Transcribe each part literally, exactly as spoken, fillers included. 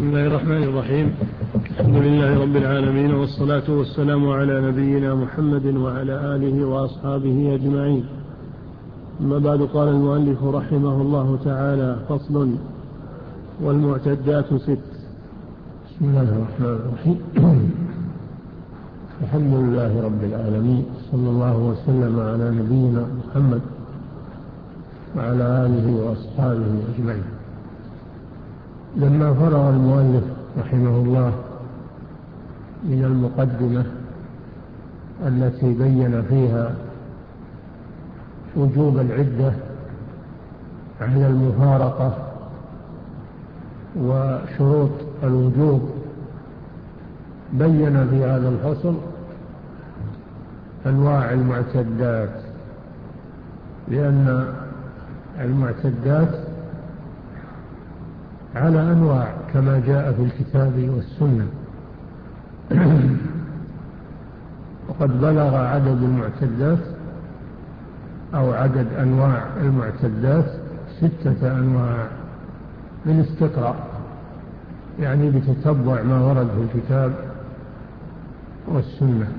الله الرحمن الرحيم. الحمد لله رب العالمين، والصلاة والسلام على نبينا محمد وعلى آله وأصحابه أجمعين. أما بعد، قال المؤلف رحمه الله تعالى: فصل: والمعتدات ست. بسم الله الرحمن الرحيم. الحمد لله رب العالمين، صلى الله وسلم على نبينا محمد وعلى آله وأصحابه أجمعين. لما فرغ المؤلف رحمه الله من المقدمة التي بين فيها وجوب العدة على المفارقة وشروط الوجوب، بين في هذا الفصل أنواع المعتدات، لأن المعتدات على أنواع كما جاء في الكتاب والسنة. وقد بلغ عدد المعتدات أو عدد أنواع المعتدات ستة أنواع بالاستقراء، يعني بتتبع ما ورد في الكتاب والسنة.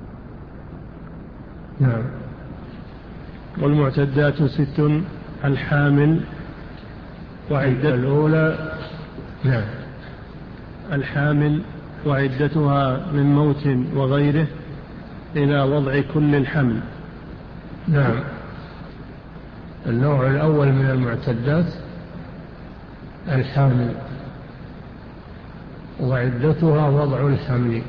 نعم. والمعتدات ست: الحامل وعدة الأولى. نعم. الحامل وعدتها من موت وغيره إلى وضع كل الحمل. نعم. النوع الأول من المعتدات الحامل وعدتها وضع الحمل،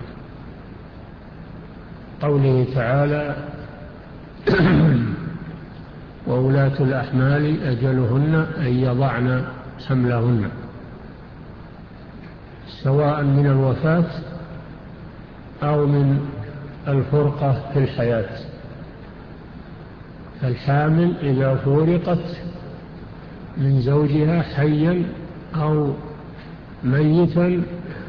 قوله تعالى: وولاة الأحمال أجلهن أن يضعن حملهن، سواء من الوفاة أو من الفرقة في الحياة. فالحامل إذا فورقت من زوجها حيا أو ميتا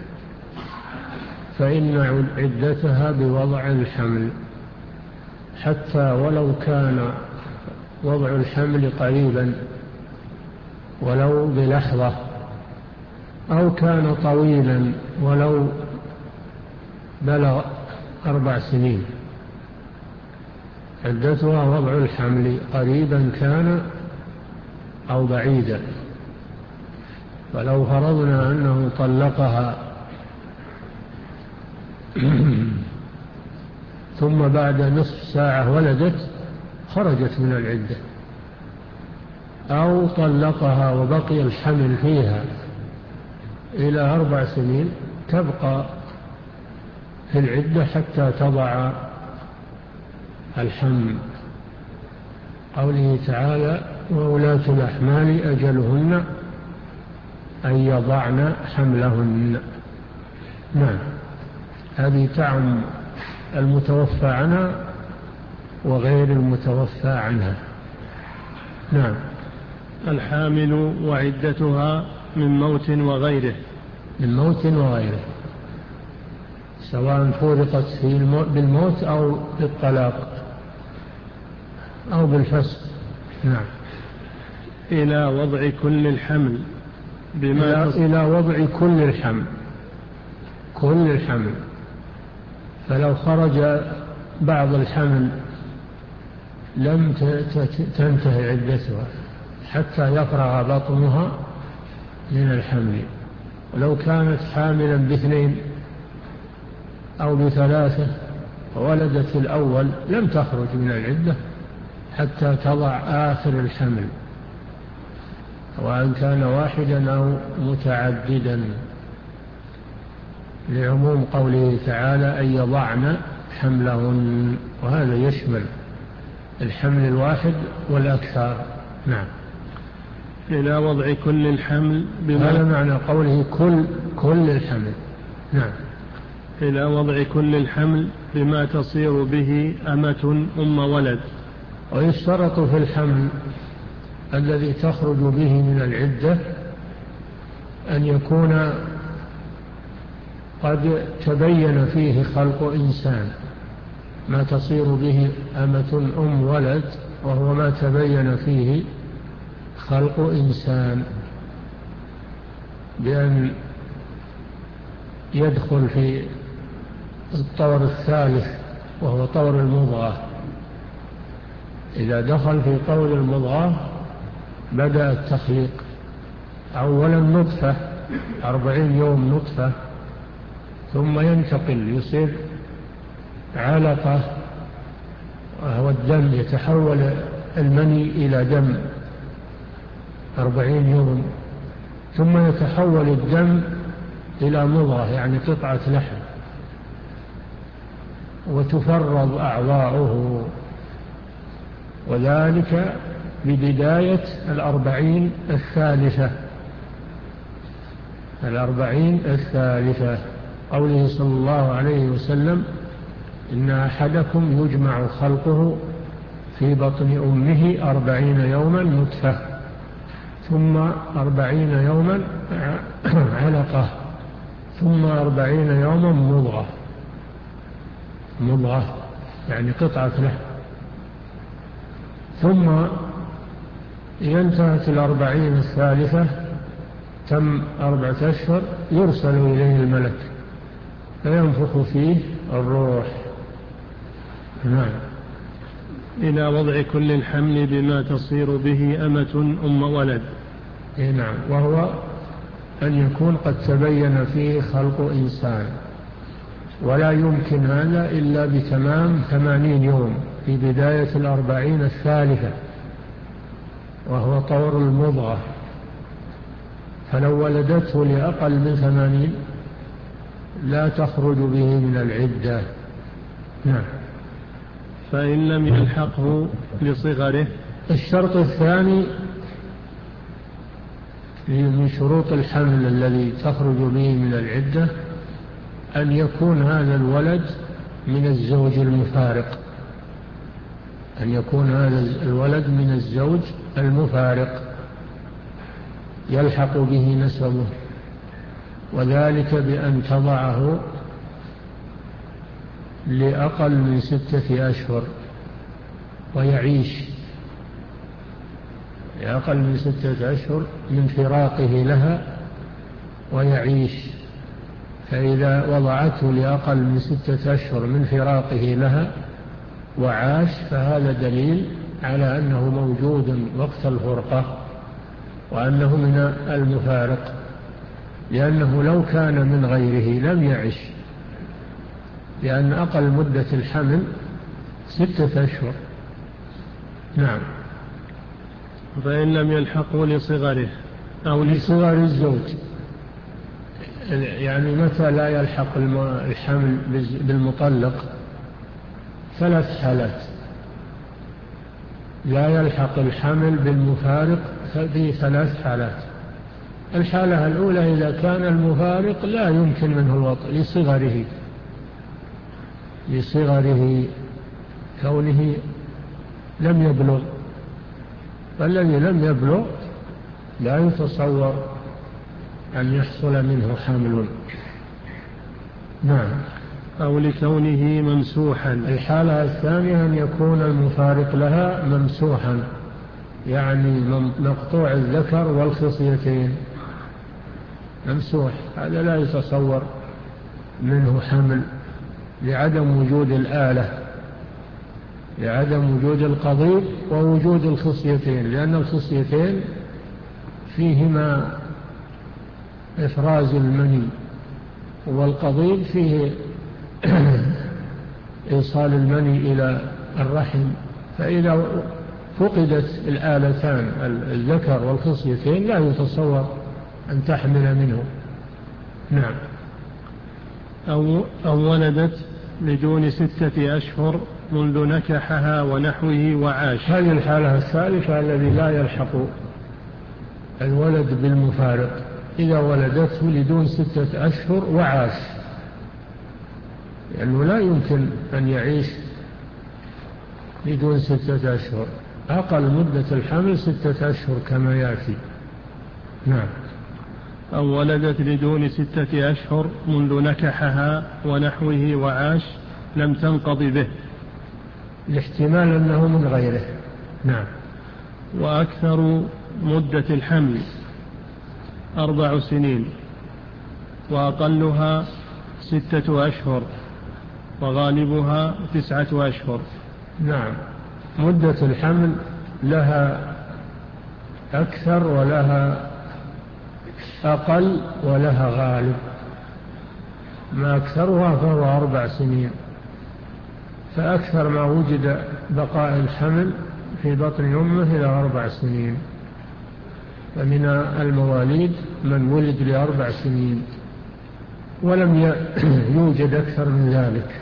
فإن عدتها بوضع الحمل، حتى ولو كان وضع الحمل قريبا ولو بلحظة، أو كان طويلا ولو بلغ أربع سنين، عدتها وضع الحمل قريبا كان أو بعيدا. فلو فرضنا أنه طلقها ثم بعد نصف ساعة ولدت، خرجت من العدة، أو طلقها وبقي الحمل فيها إلى أربع سنين، تبقى في العدة حتى تضع الحمل. قوله تعالى: وولاة الأحمال أجلهن أن يضعن حملهن. نعم. هذه تعم المتوفى عنها وغير المتوفى عنها. نعم. الحامل وعدتها من موت وغيره. من موت وغيره، سواء فرقت في بالموت أو بالطلاق أو بالفسق. نعم. إلى وضع كل الحمل بما إلى, إلى وضع كل الحمل كل الحمل فلو خرج بعض الحمل لم تنتهي عدتها حتى يفرغ بطنها من الحمل. ولو كانت حاملا باثنين أو بثلاثة وولدت الأول لم تخرج من العدة حتى تضع آخر الحمل، وأن كان واحدا أو متعددا، لعموم قوله تعالى: أن يضعن حملهن، وهذا يشمل الحمل الواحد والأكثر. نعم. إلى وضع كل الحمل بما هذا معنى قوله كل كل الحمل. نعم. إلى وضع كل الحمل بما تصير به أمة أم ولد. ويشترط في الحمل الذي تخرج به من العدة أن يكون قد تبين فيه خلق إنسان، ما تصير به أمة أم ولد وهو ما تبين فيه خلق إنسان، بأن يدخل في الطور الثالث وهو طور المضغة. إذا دخل في طور المضغة بدأ التخليق، أولا نطفة أربعين يوم نطفة، ثم ينتقل يصير علقة وهو الدم، يتحول المني إلى دم أربعين يوم، ثم يتحول الدم إلى مضغة يعني قطعة لحم، وتفرض أعضاؤه، وذلك ببداية الأربعين الثالثة الأربعين الثالثة قوله صلى الله عليه وسلم: إن أحدكم يجمع خلقه في بطن أمه أربعين يوما نطفة، ثم أربعين يوما علقة، ثم أربعين يوما مضغة مضغة يعني قطعة لحم، ثم إذا انتهت الأربعين الثالثة تم أربعة أشهر يرسل إليه الملك فينفخ فيه الروح. نعم. إلى وضع كل حمل بما تصير به أمة أم ولد. نعم، وهو أن يكون قد تبين فيه خلق إنسان، ولا يمكن هذا إلا بتمام ثمانين يوم في بداية الأربعين الثالثة وهو طور المضغة، فلو ولدته لأقل من ثمانين لا تخرج به من العدة. نعم. فإن لم يلحقه لصغره. الشرط الثاني من شروط الحمل الذي تخرج به من العدة أن يكون هذا الولد من الزوج المفارق أن يكون هذا الولد من الزوج المفارق يلحق به نسبه، وذلك بأن تضعه لأقل من ستة أشهر ويعيش لأقل من ستة أشهر من فراقه لها ويعيش، فإذا وضعته لأقل من ستة أشهر من فراقه لها وعاش فهذا دليل على أنه موجود وقت الفرقة وأنه من المفارق، لأنه لو كان من غيره لم يعش، لأن أقل مدة الحمل ستة أشهر. نعم. فإن لم يلحقه لصغره أو لصغر الزوج، يعني متى لا يلحق الحمل بالمطلق؟ ثلاث حالات لا يلحق الحمل بالمفارق في ثلاث حالات. الحالة الأولى إذا كان المفارق لا يمكن منه الوطء لصغره لصغره كونه لم يبلغ، فالذي لم يبلغ لا يتصور أن يحصل منه حمل. نعم. أو لكونه ممسوحا. الحالة الثانية أن يكون المفارق لها ممسوحا، يعني مقطوع الذكر والخصيتين، ممسوح، هذا لا يتصور منه حمل لعدم وجود الآلة، لعدم وجود القضيب ووجود الخصيتين، لأن الخصيتين فيهما إفراز المني، والقضيب فيه إيصال المني إلى الرحم، فإذا فقدت الآلتان الذكر والخصيتين لا يتصور أن تحمل منه. نعم. أو, أو ولدت بدون ستة أشهر منذ نكحها ونحوه وعاش. هذه الحالة الثالثة الذي لا يلحق الولد بالمفارق، إذا ولدته لدون ستة أشهر وعاش، لأنه لا يمكن أن يعيش بدون ستة أشهر، أقل مدة الحمل ستة أشهر كما يأتي. نعم. أو ولدت لدون ستة أشهر منذ نكحها ونحوه وعاش لم تنقض به، الاحتمال أنه من غيره. نعم. وأكثر مدة الحمل أربع سنين وأقلها ستة أشهر وغالبها تسعة أشهر. نعم، مدة الحمل لها أكثر ولها أقل ولها غالب. ما أكثرها فهو أربع سنين، فأكثر ما وجد بقاء الحمل في بطن أمه إلى أربع سنين، فمن المواليد من ولد لأربع سنين ولم يوجد أكثر من ذلك،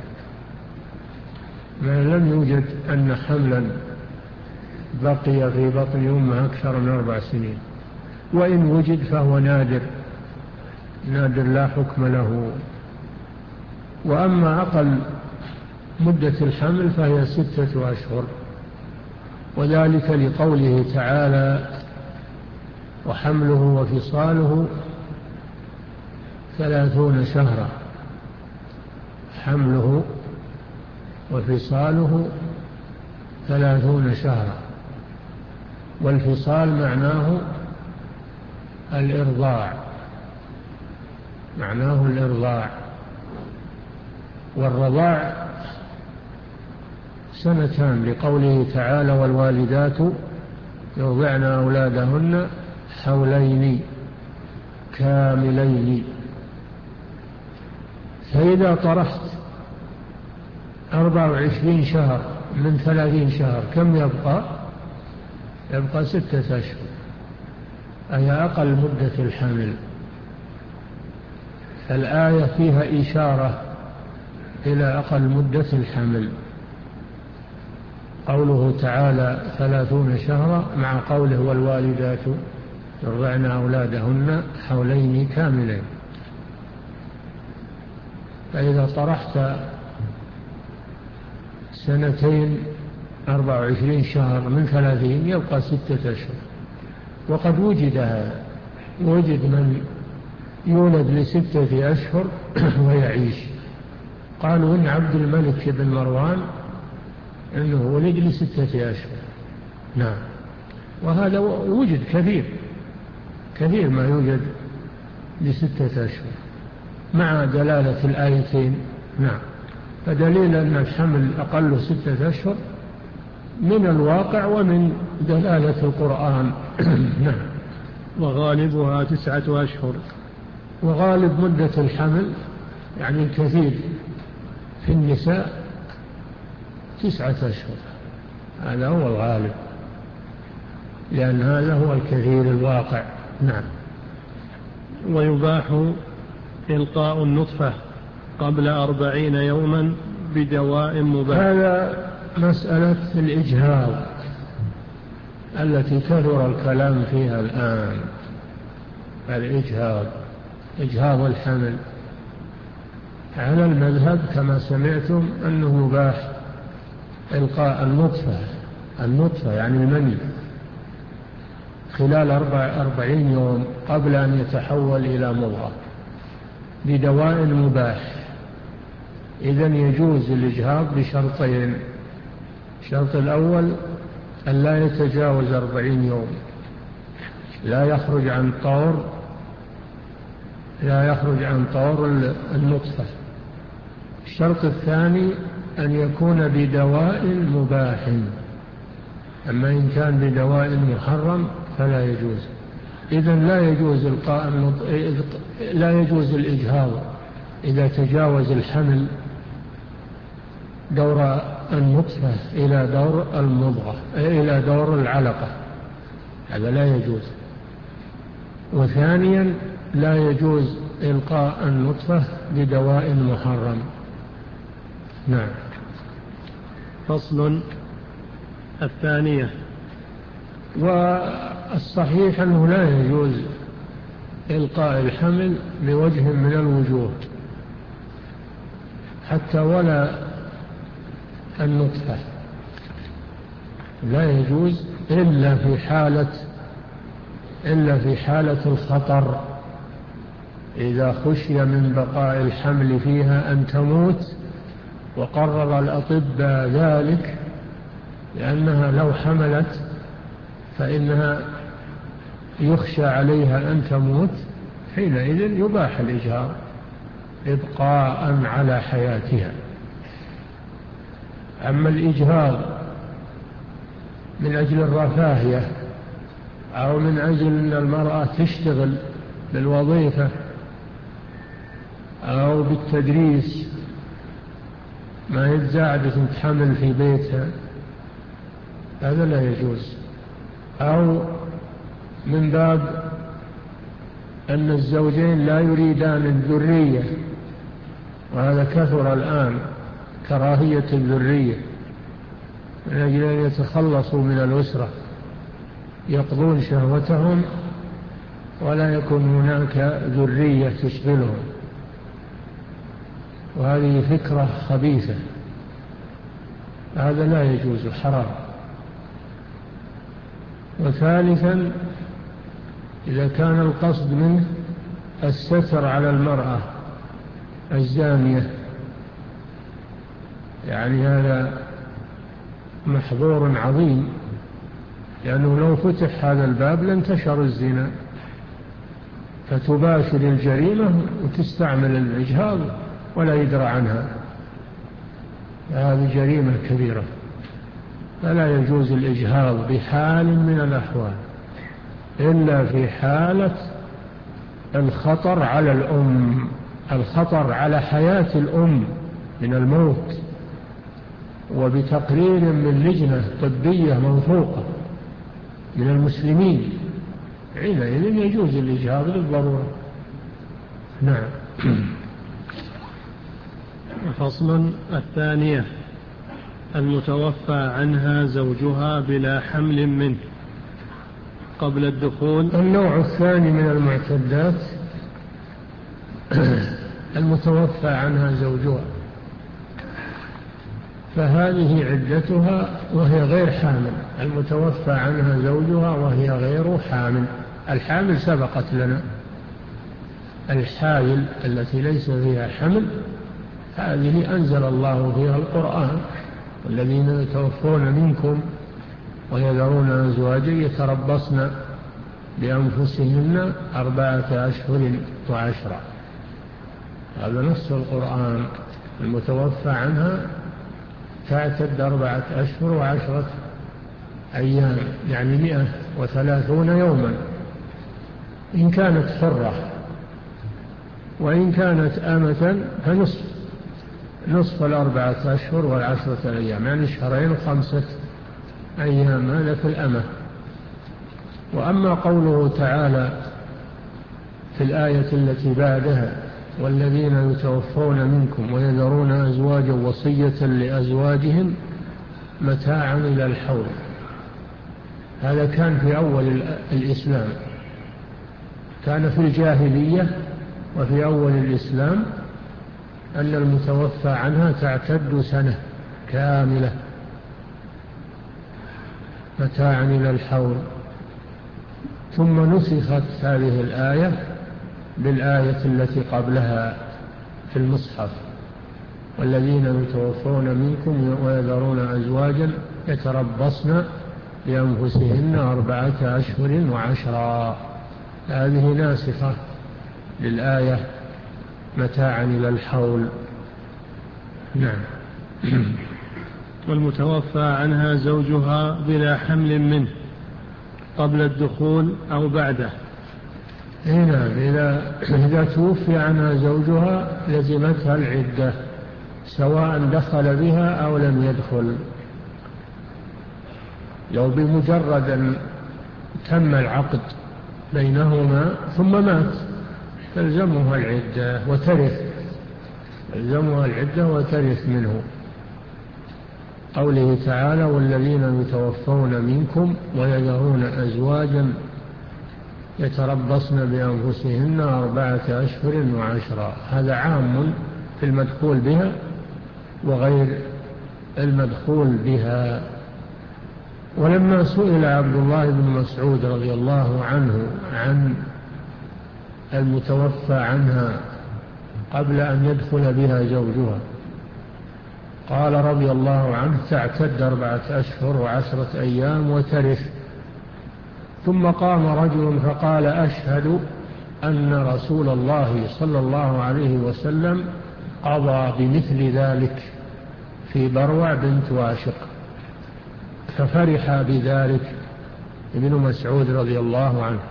ما لم يوجد أن حملا بقي في بطن أمه أكثر من أربع سنين، وإن وجد فهو نادر نادر لا حكم له. وأما أقل مدة الحمل فهي ستة أشهر، وذلك لقوله تعالى: وحمله وفصاله ثلاثون شهرا. حمله وفصاله ثلاثون شهرا، والفصال معناه الإرضاع معناه الإرضاع والرضاع سنتان، لقوله تعالى: والوالدات يرضعن أولادهن حولين كاملين. فإذا طرحت أربع وعشرين شهر من ثلاثين شهر كم يبقى؟ يبقى ستة أشهر، أي أقل مدة الحمل. الآية فيها إشارة إلى أقل مدة الحمل، قوله تعالى ثلاثون شهرا مع قوله: والوالدات يرضعن أولادهن حولين كاملين. فإذا طرحت سنتين أربع وعشرين شهر من ثلاثين يبقى ستة أشهر. وقد وجد هذا، وجد من يولد لستة أشهر ويعيش. قالوا إن عبد الملك بن مروان إنه ولد لستة أشهر. نعم، وهذا وجد كثير كثير ما يوجد لستة أشهر مع دلالة الآيتين. نعم، فدليل أن الحمل أقل ستة أشهر من الواقع ومن دلالة القرآن. نعم. وغالبها تسعة أشهر. وغالب مدة الحمل يعني الكثير في النساء تسعة أشهر، هذا هو الغالب، لأن هذا هو الكثير الواقع. نعم. ويباح إلقاء النطفة قبل أربعين يوما بدواء مباح. هذا مسألة الإجهاض التي كثر الكلام فيها الآن، الإجهاض إجهاض الحمل. على المذهب كما سمعتم أنه يباح إلقاء النطفة النطفة يعني المني خلال أربع أربعين يوم قبل أن يتحول إلى مضغة بدواء مباح. إذن يجوز الإجهاض بشرطين: الشرط الأول أن لا يتجاوز أربعين يوم، لا يخرج عن طور لا يخرج عن طور النطفة. الشرط الثاني أن يكون بدواء مباح، أما إن كان بدواء محرم فلا يجوز. إذن لا يجوز إلقاء لا يجوز الإجهاض إذا تجاوز الحمل دور النطفة إلى دور المضغة إلى دور العلقة، هذا لا يجوز. وثانيا لا يجوز إلقاء النطفة بدواء محرم. نعم. فصل. الثانية. والصحيح أنه لا يجوز إلقاء الحمل بوجه من الوجوه حتى ولا النطفة، لا يجوز إلا في حالة إلا في حالة الخطر، إذا خشي من بقاء الحمل فيها أن تموت وقرر الأطباء ذلك، لأنها لو حملت فإنها يخشى عليها أن تموت، حينئذ يباح الإجهاض إبقاء على حياتها. أما الإجهاض من أجل الرفاهية أو من أجل أن المرأة تشتغل بالوظيفة أو بالتدريس، ما هي زاعدة تحمل في بيتها، هذا لا يجوز. أو من باب أن الزوجين لا يريدان الذرية، وهذا كثر الآن، كراهية الذرية، من أجل أن يتخلصوا من الأسرة، يقضون شهوتهم ولا يكون هناك ذرية تشغلهم، وهذه فكرة خبيثة، هذا لا يجوز، حرام. وثالثا إذا كان القصد منه الستر على المرأة الزانية، يعني هذا محظور عظيم، لأنه لو فتح هذا الباب لانتشر الزنا، فتباشر الجريمة وتستعمل الإجهاض ولا يدرى عنها، هذه جريمة كبيرة، فلا يجوز الإجهاض بحال من الأحوال إلا في حالة الخطر على الأم، الخطر على حياة الأم من الموت، وبتقرير من لجنة طبية موثوقة من المسلمين، حينئذ يجوز الإجهاض للضرورة. نعم. فصل الثانية: المتوفى عنها زوجها بلا حمل منه قبل الدخول. النوع الثاني من المعتدات المتوفى عنها زوجها، فهذه عدتها وهي غير حامل. المتوفى عنها زوجها وهي غير حامل، الحامل سبقت لنا، الحائل التي ليس فيها حمل هذه أنزل الله فيها القرآن: والذين يتوفون منكم ويذرون أزواجا يتربصن بأنفسهن أربعة أشهر وعشرة، هذا نص القرآن. المتوفى عنها تعتد أربعة أشهر وعشرة أيام، يعني مئة وثلاثون يوما إن كانت حرة، وإن كانت آمة فنصف نصف الأربعة أشهر والعشرة أيام، يعني شهرين وخمسة أيام، هذا في الأمة. وأما قوله تعالى في الآية التي بعدها: والذين يتوفون منكم ويذرون أزواجا وصية لأزواجهم متاعا إلى الحول، هذا كان في أول الإسلام، كان في الجاهلية وفي أول الإسلام أن المتوفى عنها تعتد سنة كاملة متاعا إلى الحول. ثم نسخت هذه الآية بالآية التي قبلها في المصحف: والذين يتوفون منكم ويذرون أزواجا يتربصن بأنفسهن أربعة أشهر وعشرا، هذه ناسخة للآية متاعا إلى الحول. نعم. والمتوفى عنها زوجها بلا حمل منه قبل الدخول أو بعده. هنا إذا, إذا توفي عنها زوجها لزمتها العدة سواء دخل بها أو لم يدخل، لو بمجرد أن تم العقد بينهما ثم مات تلزمها العدة وترث، تلزمها العدة وترث منه. قوله تعالى: والذين يتوفون منكم ويذرون أزواجا يتربصن بأنفسهن أربعة أشهر وعشرا، هذا عام في المدخول بها وغير المدخول بها. ولما سئل عبد الله بن مسعود رضي الله عنه عن المتوفى عنها قبل أن يدخل بها زوجها قال رضي الله عنه: تعتد أربعة أشهر وعشرة أيام وترث. ثم قام رجل فقال: أشهد أن رسول الله صلى الله عليه وسلم قضى بمثل ذلك في بروع بنت واشق، ففرح بذلك ابن مسعود رضي الله عنه.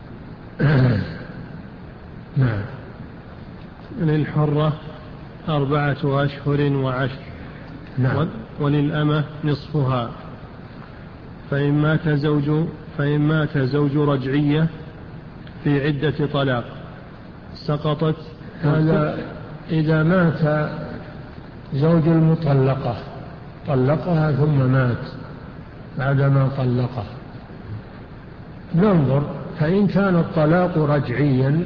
نعم. للحرة أربعة أشهر وعشر. نعم. وللأمة نصفها. فإن مات زوج فإن مات زوج رجعية في عدة طلاق سقطت. هذا إذا مات زوج المطلقة، طلقها ثم مات بعدما طلقها، ننظر، فإن كان الطلاق رجعيا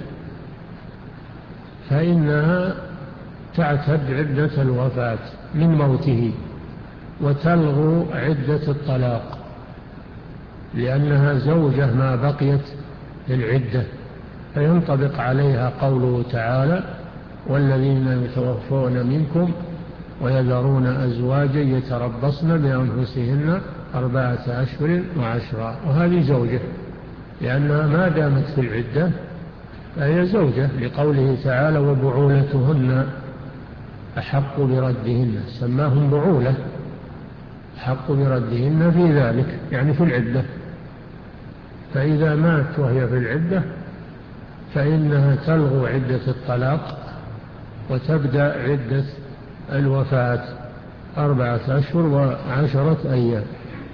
فإنها تعتد عدة الوفاة من موته وتلغو عدة الطلاق، لأنها زوجة ما بقيت للعدة، فينطبق عليها قوله تعالى: والذين يتوفون منكم ويذرون أزواجا يتربصن بأنفسهن أربعة أشهر وعشرا، وهذه زوجة، لأنها ما دامت في العدة فهي زوجة، لقوله تعالى: وبعولتهن أحق بردهن، سماهم بعولة، أحق بردهن في ذلك، يعني في العدة. فإذا مات وهي في العدة فإنها تلغو عدة الطلاق وتبدأ عدة الوفاة أربعة أشهر وعشرة أيام.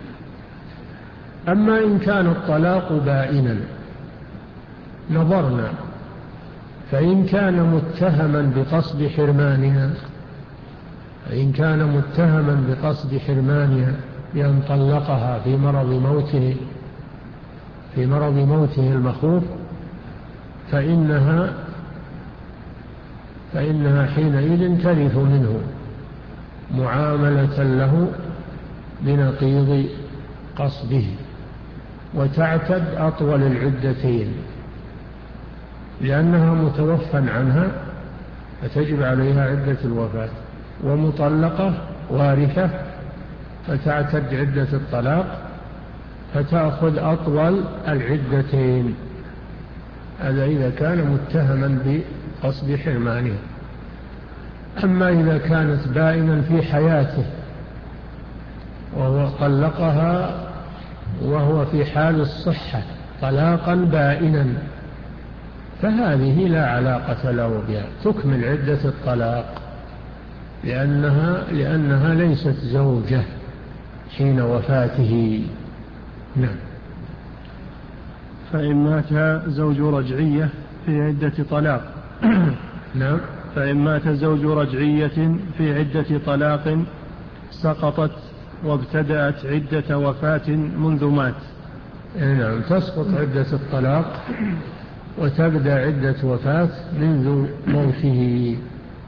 أما إن كان الطلاق بائنا نظرنا، فإن كان متهما بقصد حرمانها فإن كان متهما بقصد حرمانها بأن طلقها في مرض موته في مرض موته المخوف فإنها فإنها حينئذ ترث منه معاملة له بنقيض قصده، وتعتد أطول العدتين، لأنها متوفى عنها فتجب عليها عدة الوفاة، ومطلقة وارثة فتعتد عدة الطلاق فتأخذ أطول العدتين. هذا إذا كان متهما بقصد حرمانها. أما إذا كانت بائنا في حياته وهو طلقها وهو في حال الصحة طلاقا بائنا فهذه لا علاقة له بها، تكمل عدة الطلاق، لأنها, لأنها ليست زوجة حين وفاته. نعم. فإن مات زوج رجعية في عدة طلاق نعم. فإن مات زوج رجعية في عدة طلاق سقطت وابتدأت عدة وفاة منذ مات. نعم، تسقط عدة الطلاق وتبدأ عدة وفاة منذ موته،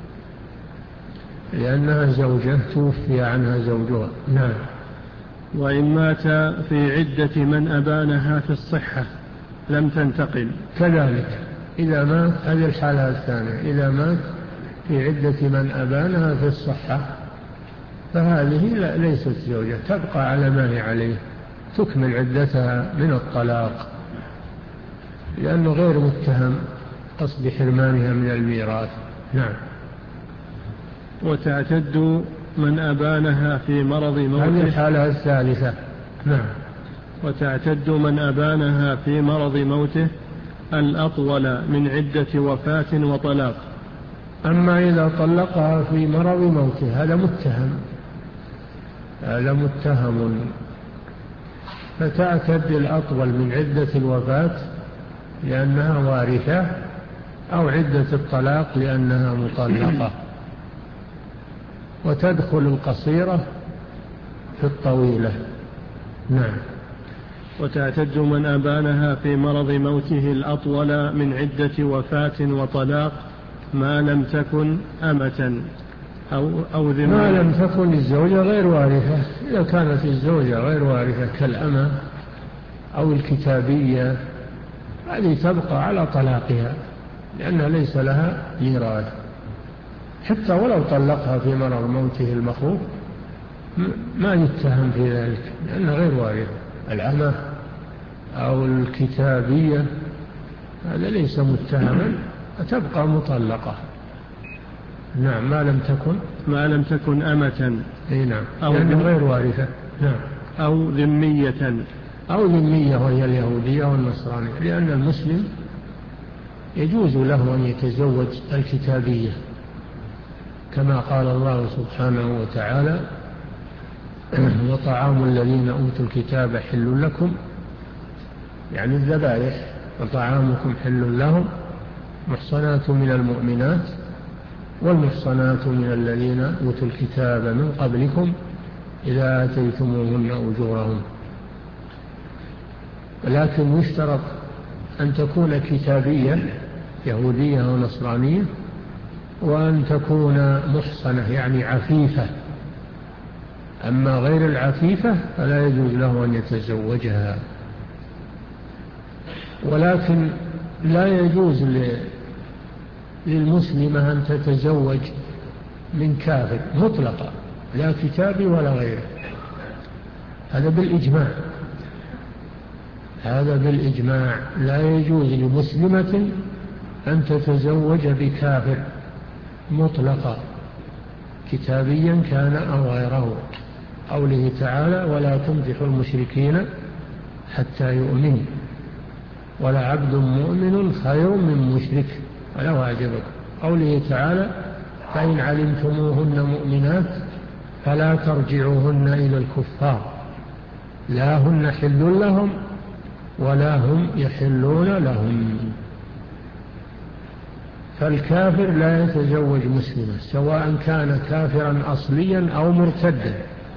لأنها زوجة توفي عنها زوجها. نعم. وإن مات في عدة من أبانها في الصحة لم تنتقل. كذلك إذا مات، هذه الحالة الثانية، إذا مات في عدة من أبانها في الصحة فهذه ليست زوجة، تبقى على ما هي عليه، تكمل عدتها من الطلاق، لأنه غير متهم قصد حرمانها من الميراث. نعم. وتعتد من أبانها في مرض موته. هذه الحالة الثالثة. نعم. وتعتد من أبانها في مرض موته الأطول من عدة وفاة وطلاق. أما إذا طلقها في مرض موته هذا متهم هذا متهم فتعتد الأطول من عدة الوفاة لأنها وارثة، أو عدة الطلاق لأنها مطلقة، وتدخل القصيرة في الطويلة. نعم. وتعتد من أبانها في مرض موته الأطول من عدة وفاة وطلاق ما لم تكن أمة أو, أو ذمة. ما لم تكن الزوجة غير وارثة. إذا كانت الزوجة غير وارثة كالأمة أو الكتابية هذه تبقى على طلاقها لأنها ليس لها ميراث، حتى ولو طلقها في مرض موته المخوف ما يتهم في ذلك لأنها غير وارثة. الأمة أو الكتابية هذا ليس متهما، تبقى مطلقة. نعم، ما لم تكن ما لم تكن أمة. أي نعم، أو لأنها غير وارثة. نعم. أو ذمية. أو ذمية وهي اليهودية والنصرانية، لأن المسلم يجوز له أن يتزوج الكتابية كما قال الله سبحانه وتعالى: وطعام الذين أوتوا الكتاب حل لكم، يعني الذبائح، وطعامكم حل لهم، محصنات من المؤمنات والمحصنات من الذين أوتوا الكتاب من قبلكم إذا آتيتموهن أجورهم. ولكن يشترط أن تكون كتابية يهودية أو نصرانية، وأن تكون محصنة يعني عفيفة. أما غير العفيفة فلا يجوز له أن يتزوجها. ولكن لا يجوز للمسلمة أن تتزوج من كافر مطلقا، لا كتابي ولا غيره. هذا بالإجماع، هذا بالإجماع. لا يجوز لمسلمة أن تتزوج بكافر مطلقا، كتابيا كان أو غيره. قوله تعالى: ولا تنكحوا المشركين حتى يؤمنوا ولعبد مؤمن خير من مشرك ولو أعجبكم. قوله تعالى: فإن علمتموهن مؤمنات فلا ترجعوهن إلى الكفار لا هن حل لهم ولا هم يحلون لهم. فالكافر لا يتزوج مسلمة، سواء كان كافرا أصليا أو مرتدا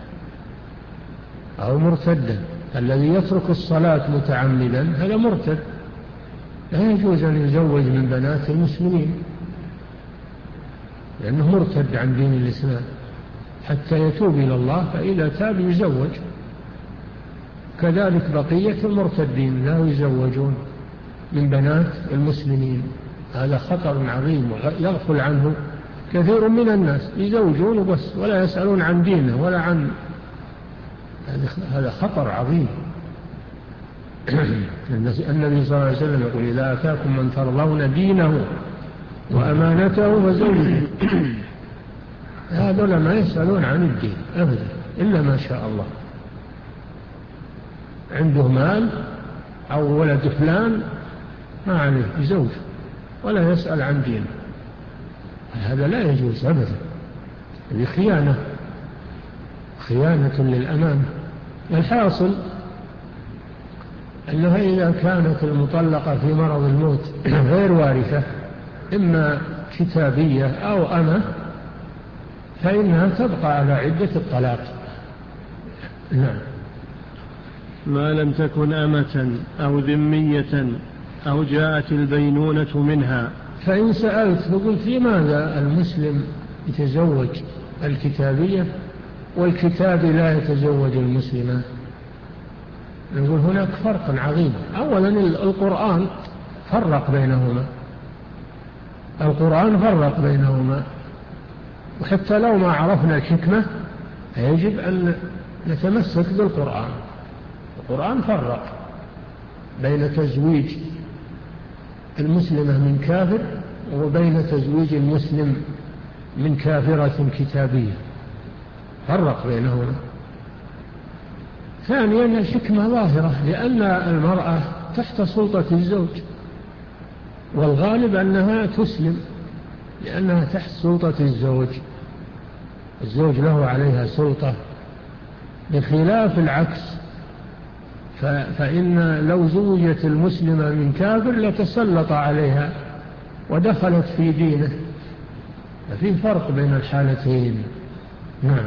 أو مرتدا. الذي يترك الصلاة متعمدا هذا مرتد، لا يجوز أن يزوج من بنات المسلمين لأنه مرتد عن دين الإسلام حتى يتوب إلى الله، فإذا تاب يزوج. كذلك بقية المرتدين لا يزوجون من بنات المسلمين. هذا خطر عظيم يغفل عنه كثير من الناس، يزوجون بس ولا يسألون عن دينه ولا عن، هذا خطر عظيم. النبي صلى الله عليه وسلم يقول: إذا أتاكم من ترضون دينه وأمانته فزوجوه. هذول ما يسألون عن الدين أبدا إلا ما شاء الله، عنده مال أو ولد فلان ما عليه يزوج ولا يسأل عن دينه. هذا لا يجوز أبدا، هذه خيانة، خيانة للأمانة. الحاصل أنها إذا كانت المطلقة في مرض الموت غير وارثة، إما كتابية أو أمة، فإنها تبقى على عدة الطلاق. نعم. ما لم تكن أمة أو ذمية أو جاءت البينونة منها. فإن سألت فقلت: لماذا المسلم يتزوج الكتابية والكتاب لا يتزوج المسلمة؟ نقول هناك فرق عظيم. أولا القرآن فرق بينهما، القرآن فرق بينهما، وحتى لو ما عرفنا الحكمة يجب أن نتمسك بالقرآن. القرآن فرق بين تزويج المسلمة من كافر وبين تزويج المسلم من كافرة كتابية، فرق بينهما. ثانيا الحكمة ظاهرة، لأن المرأة تحت سلطة الزوج، والغالب أنها تسلم لأنها تحت سلطة الزوج، الزوج له عليها سلطة، بخلاف العكس. فإن لو زوجت المسلمة من كافر لتسلط عليها ودخلت في دينه، ففي فرق بين الحالتين. نعم.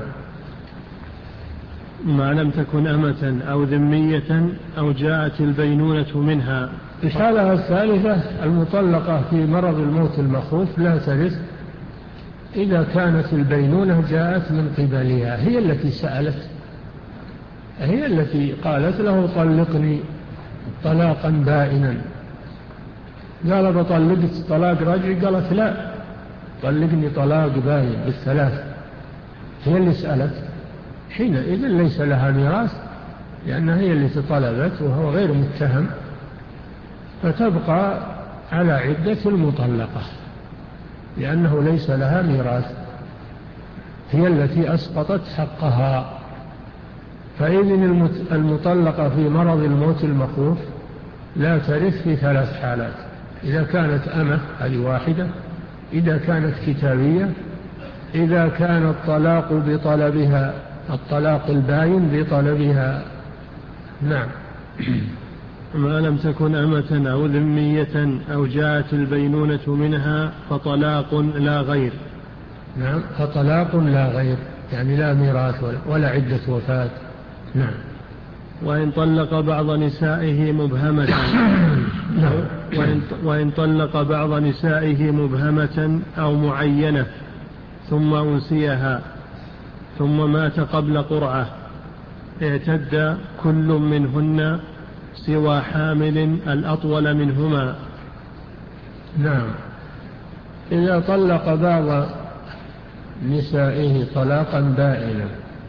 ما لم تكن أمة أو ذمية أو جاءت البينونة منها. الحالة الثالثة المطلقة في مرض الموت المخوف لا ترث إذا كانت البينونة جاءت من قبلها، هي التي سألت، هي التي قالت له: طلقني طلاقا بائنا. قال: بطلقت طلاق رجعي؟ قالت: لا، طلقني طلاق بائن بالثلاث. هي اللي سألت، حينئذ ليس لها ميراث لأنها هي التي طلبت وهو غير متهم، فتبقى على عدة المطلقة، لأنه ليس لها ميراث، هي التي أسقطت حقها. فإذن المطلقة في مرض الموت المخوف لا ترث في ثلاث حالات: إذا كانت أمة هذه واحدة، إذا كانت كتابية، إذا كان الطلاق بطلبها، الطلاق الباين بطلبها. نعم. ما لم تكن أمة أو ذمية أو جاءت البينونة منها فطلاق لا غير. نعم، فطلاق لا غير، يعني لا ميراث ولا عدة وفاة. نعم. وإن طلق بعض نسائه مبهمة وإن, وإن طلق بعض نسائه مبهمة أو معينة ثم أنسيها ثم مات قبل قرعة اعتد كل منهن سوى حامل الأطول منهما. نعم. إذا طلق بعض نسائه طلاقا بائنا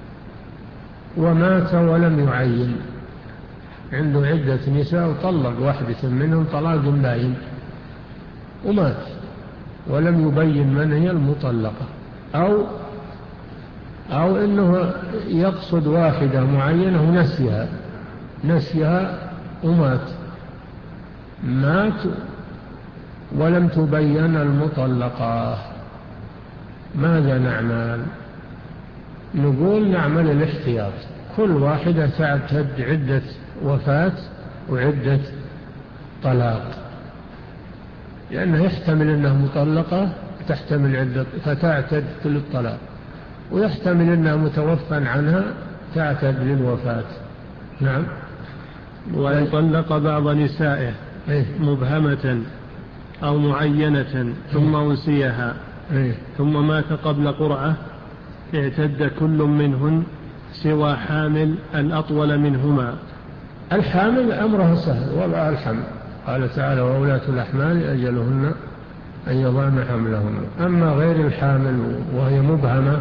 ومات ولم يعين، عنده عدة نساء وطلق واحدة منهم طلاق باين ومات ولم يبين من هي المطلقة، أو أو إنه يقصد واحدة معينة ونسيها نسيها ومات مات ولم تبين المطلقة، ماذا نعمل؟ نقول نعمل الاحتياط، كل واحدة تعتد عدة وفاة وعدة طلاق، لأنه يحتمل أنها مطلقة تحتمل عدة فتعتد كل الطلاق، ويحتمل أنها متوفى عنها تعتد للوفاة. نعم. وإن طلق بعض نسائه مبهمة أو معينة ثم أنسيها ثم مات قبل قرعة اعتد كل منهن سوى حامل الأطول منهما. الحامل أمره سهل، وضع الحمل، قال تعالى: وأولاة الأحمال أجلهن أن يضعن حملهن. أما غير الحامل وهي مبهمة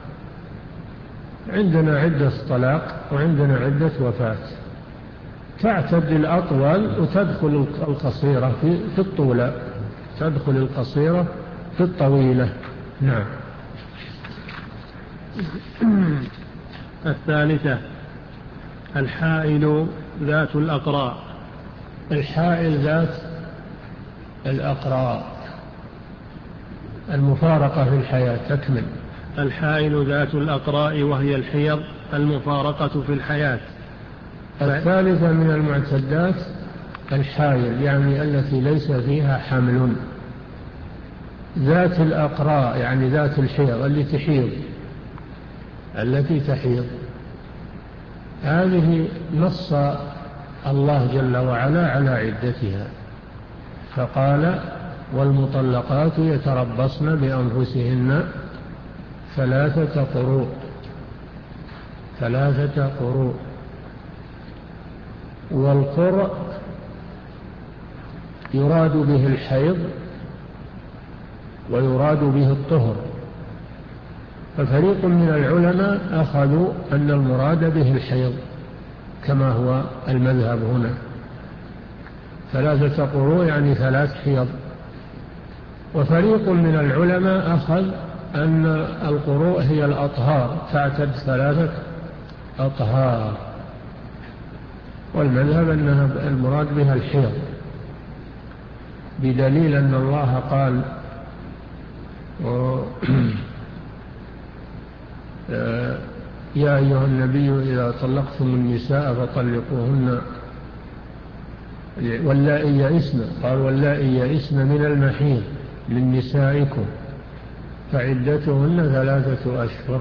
عندنا عدة طلاق وعندنا عدة وفاة، تعتد الأطول وتدخل القصيرة في الطولة، تدخل القصيرة في الطويلة. نعم. الثالثة الحائل ذات الأقراء. الحائل ذات الأقراء المفارقة في الحياة. تكمل. الحائل ذات الأقراء وهي الحيض المفارقة في الحياة. الثالثة من المعتدات الحائل، يعني التي ليس فيها حمل. ذات الأقراء يعني ذات الحيض، التي تحيض التي تحيض هذه نص الله جل وعلا على عدتها، فقال: والمطلقات يتربصن بأنفسهن ثلاثة قروء ثلاثة قروء. والقرء يراد به الحيض ويراد به الطهر، ففريق من العلماء أخذوا أن المراد به الحيض كما هو المذهب هنا، ثلاثة قروء يعني ثلاث حيض. وفريق من العلماء أخذ أن القروء هي الأطهار، تعتد ثلاثة أطهار، والمذهب أنها المراد بها الحيض، بدليل أن الله قال: يا أيها النبي إذا طلقتم النساء فطلقوهن واللائي يئسن، قال: واللائي يئسن من المحيض من نسائكم فعدتهن ثلاثة أشهر،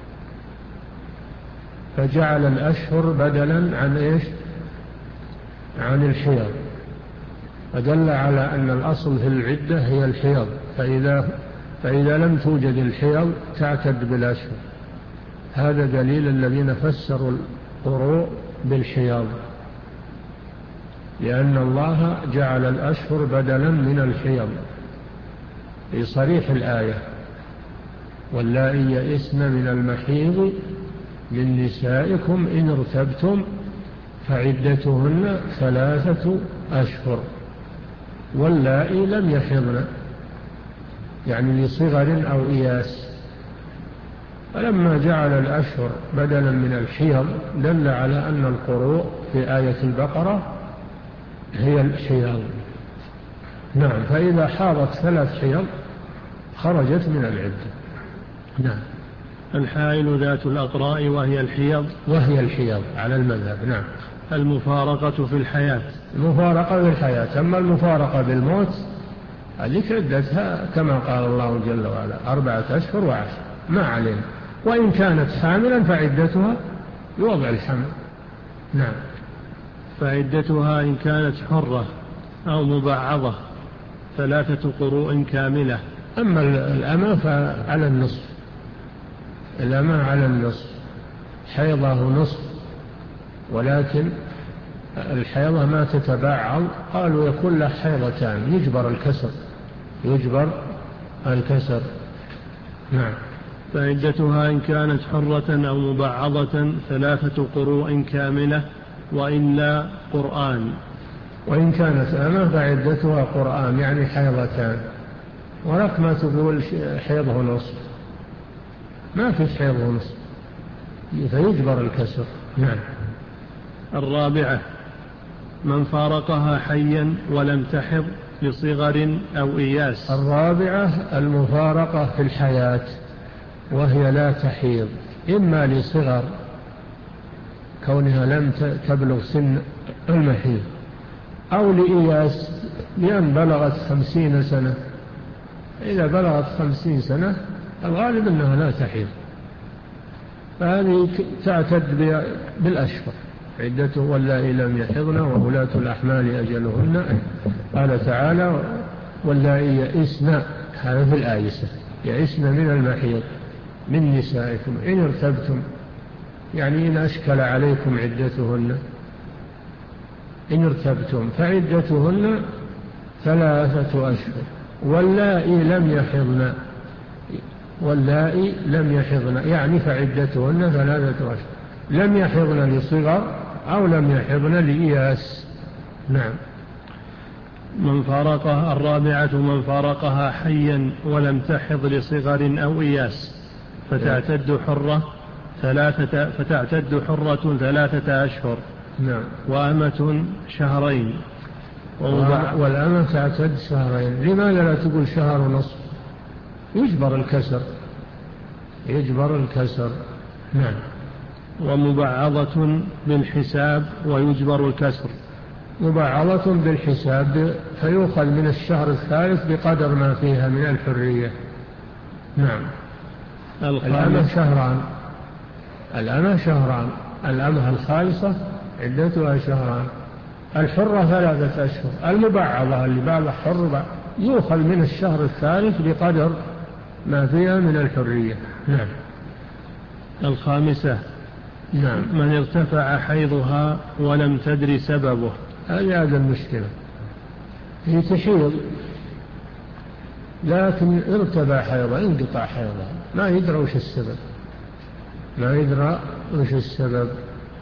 فجعل الأشهر بدلا عن إيش؟ عن الحيض، فدل على أن الأصل في العدة هي الحيض، فإذا, فإذا لم توجد الحيض تعتد بالأشهر. هذا دليل الذين فسروا القروء بالحيض، لأن الله جعل الأشهر بدلا من الحيض في صريح الآية: واللائي يئسن من المحيض من نسائكم إن ارتبتم فعدتهن ثلاثة أشهر. واللائي لم يحضن، يعني لصغر أو إياس. فلما جعل الأشهر بدلا من الحيض دل على أن القروء في آية البقرة هي الحيض. نعم. فإذا حاضت ثلاث حيض خرجت من العدة. نعم. الحائل ذات الأقراء وهي الحيض وهي الحيض على المذهب. نعم. المفارقة في الحياة. المفارقة في الحياة. أما المفارقة بالموت هذه عدتها كما قال الله جل وعلا أربعة أشهر وعشر، ما علينا. وإن كانت حاملا فعدتها بوضع الحمل. نعم. فعدتها إن كانت حرة أو مبعضة ثلاثة قروء كاملة. أما الأمة فعلى النصف، الأمة على النصف، حيضه نصف، ولكن الحيضة ما تتبعض قالوا يكون له حيضتان يجبر الكسر، يجبر الكسر. نعم. فعدتها إن كانت حرة أو مبعضة ثلاثة قروء كاملة وإلا قرآن. وإن كانت أمة فعدتها قرآن يعني حيضتان. ولك ما تقول حيضه نصف، ما في حيضه نصف فيجبر الكسر. نعم. الرابعة من فارقها حيا ولم تحض لصغر أو إياس. الرابعة المفارقة في الحياة وهي لا تحيض، إما لصغر كونها لم تبلغ سن المحيض، أو لإياس لأن بلغت خمسين سنة. إذا بلغت خمسين سنة الغالب أنها لا تحيض، فهذه تعتد بالأشهر عدته واللائي لم يحضن وولاة الأحمال أجلهن. قال تعالى واللائي يئسن، هذا في الآية، يئسن من المحيض من نسائكم إن ارتبتم، يعني إن أشكل عليكم عدتهن، إن ارتبتم فعدتهن ثلاثة أشهر. واللائي لم يحضن، واللائي لم يحضن يعني فعدتهن ثلاثة أشهر، لم يحضن لصغر أو لم يحضن لإياس. نعم. من فارقها الرابعة من فارقها حيا ولم تحض لصغر أو إياس فتعتد حرة ثلاثة فتعتد حرة ثلاثة أشهر. نعم. وأمة شهرين. والأمة تعتد شهرين. لماذا لا تقول شهر ونصف؟ يجبر الكسر، يجبر الكسر. نعم. ومبعضة بالحساب ويجبر الكسر. مبعضة بالحساب فيؤخذ من الشهر الثالث بقدر ما فيها من الحرية. نعم. الأمة شهران، الأمة شهران، الأمة الخالصة عدتها شهران، الحرة ثلاثة أشهر، المبعضة اللي بعضها حر يؤخذ من الشهر الثالث بقدر ما فيها من الحرية. نعم. الخامسة نعم. من ارتفع حيضها ولم تدري سببه. هذه هذا المشكلة، هي تحيض لكن ارتفع حيضها، انقطع حيضها، ما يدرى وش السبب، ما يدرى وش السبب،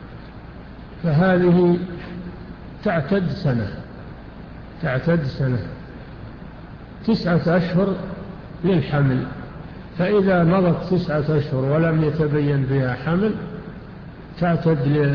فهذه تعتد سنة، تعتد سنة تسعة أشهر للحمل. فإذا مضت تسعة أشهر ولم يتبين فيها حمل تعتد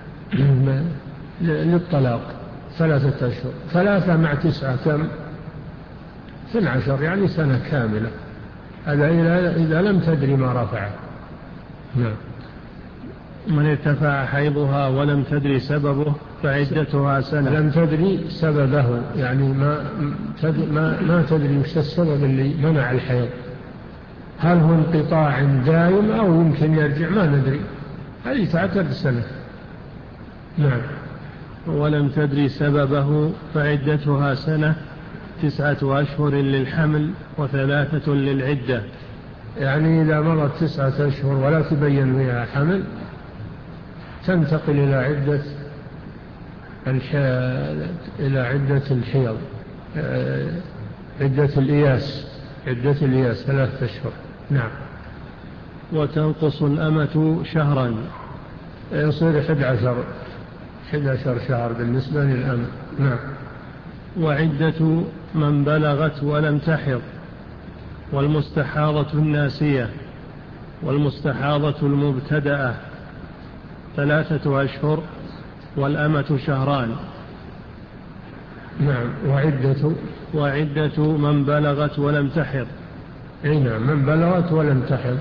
للطلاق ثلاثة أشهر. ثلاثة مع تسعة كم؟ اثنى عشر، يعني سنة كاملة. هذا إذا لم تدري ما رفعه. نعم. من ارتفع حيضها ولم تدري سببه فعدتها سنة. لم تدري سببه يعني ما ما ما تدري وش السبب اللي منع الحيض، هل هو انقطاع دائم أو يمكن يرجع، ما ندري، هذه تعتد سنة. نعم. ولم تدري سببه فعدتها سنة، تسعة أشهر للحمل وثلاثة للعدة. يعني إذا مرت تسعة أشهر ولا تبين فيها حمل تنتقل إلى عدة إلى عدة الحيض، عدة الإياس، عدة الإياس ثلاثة أشهر. نعم. وتنقص الأمة شهرا، يصير أحد عشر أحد عشر شهر بالنسبة للأمة. نعم. وعدة من بلغت ولم تحض، والمستحاضة الناسية، والمستحاضة المبتدأة ثلاثة أشهر، والأمة شهران. نعم. وعدة وعدة من بلغت ولم تحض. نعم، من بلغت ولم تحض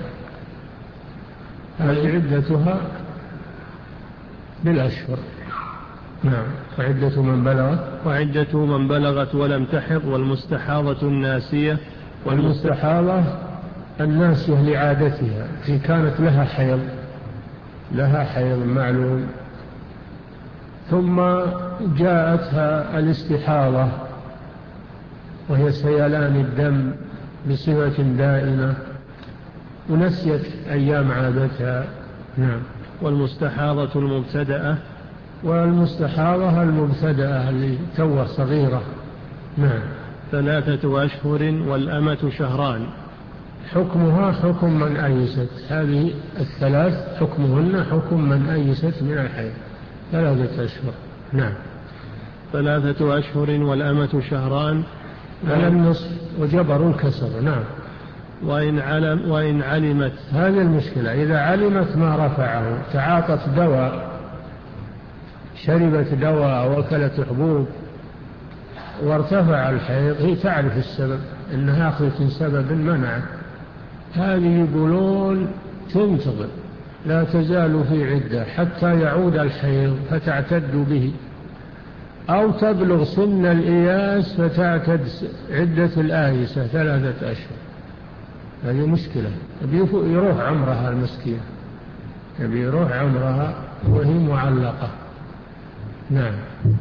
هذه عدتها بالأشهر. نعم. وعدة من بلغت وعدة من بلغت ولم تحض، والمستحاضة الناسية. والمستحاضة الناسية لعادتها، في كانت لها حيض لها حيض معلوم، ثم جاءتها الاستحاضة وهي سيلان الدم بصفة دائمة، ونسيت أيام عادتها. نعم. والمستحاضة المبتدأة. والمستحاضة المبتدأة اللي توه صغيرة. نعم. ثلاثة أشهر، والأمة شهران. حكمها حكم من أيست. هذه الثلاث حكمهن حكم من أيست من الحيض، ثلاثة أشهر. نعم. ثلاثة أشهر والأمة شهران. على النصف وجبر الكسر. نعم. وإن, علم وإن علمت. هذه المشكلة، إذا علمت ما رفعه، تعاطت دواء، شربت دواء أو أكلت حبوب وارتفع الحيض، هي تعرف السبب إنها أخذت سبب منعه، هذه يقولون تنتظر، لا تزال في عدة حتى يعود الحيض فتعتد به، أو تبلغ سن الإياس فتعتد عدة الآيسة ثلاثة أشهر. هذه مشكلة، يروح عمرها المسكين، يروح عمرها وهي معلقة. نعم.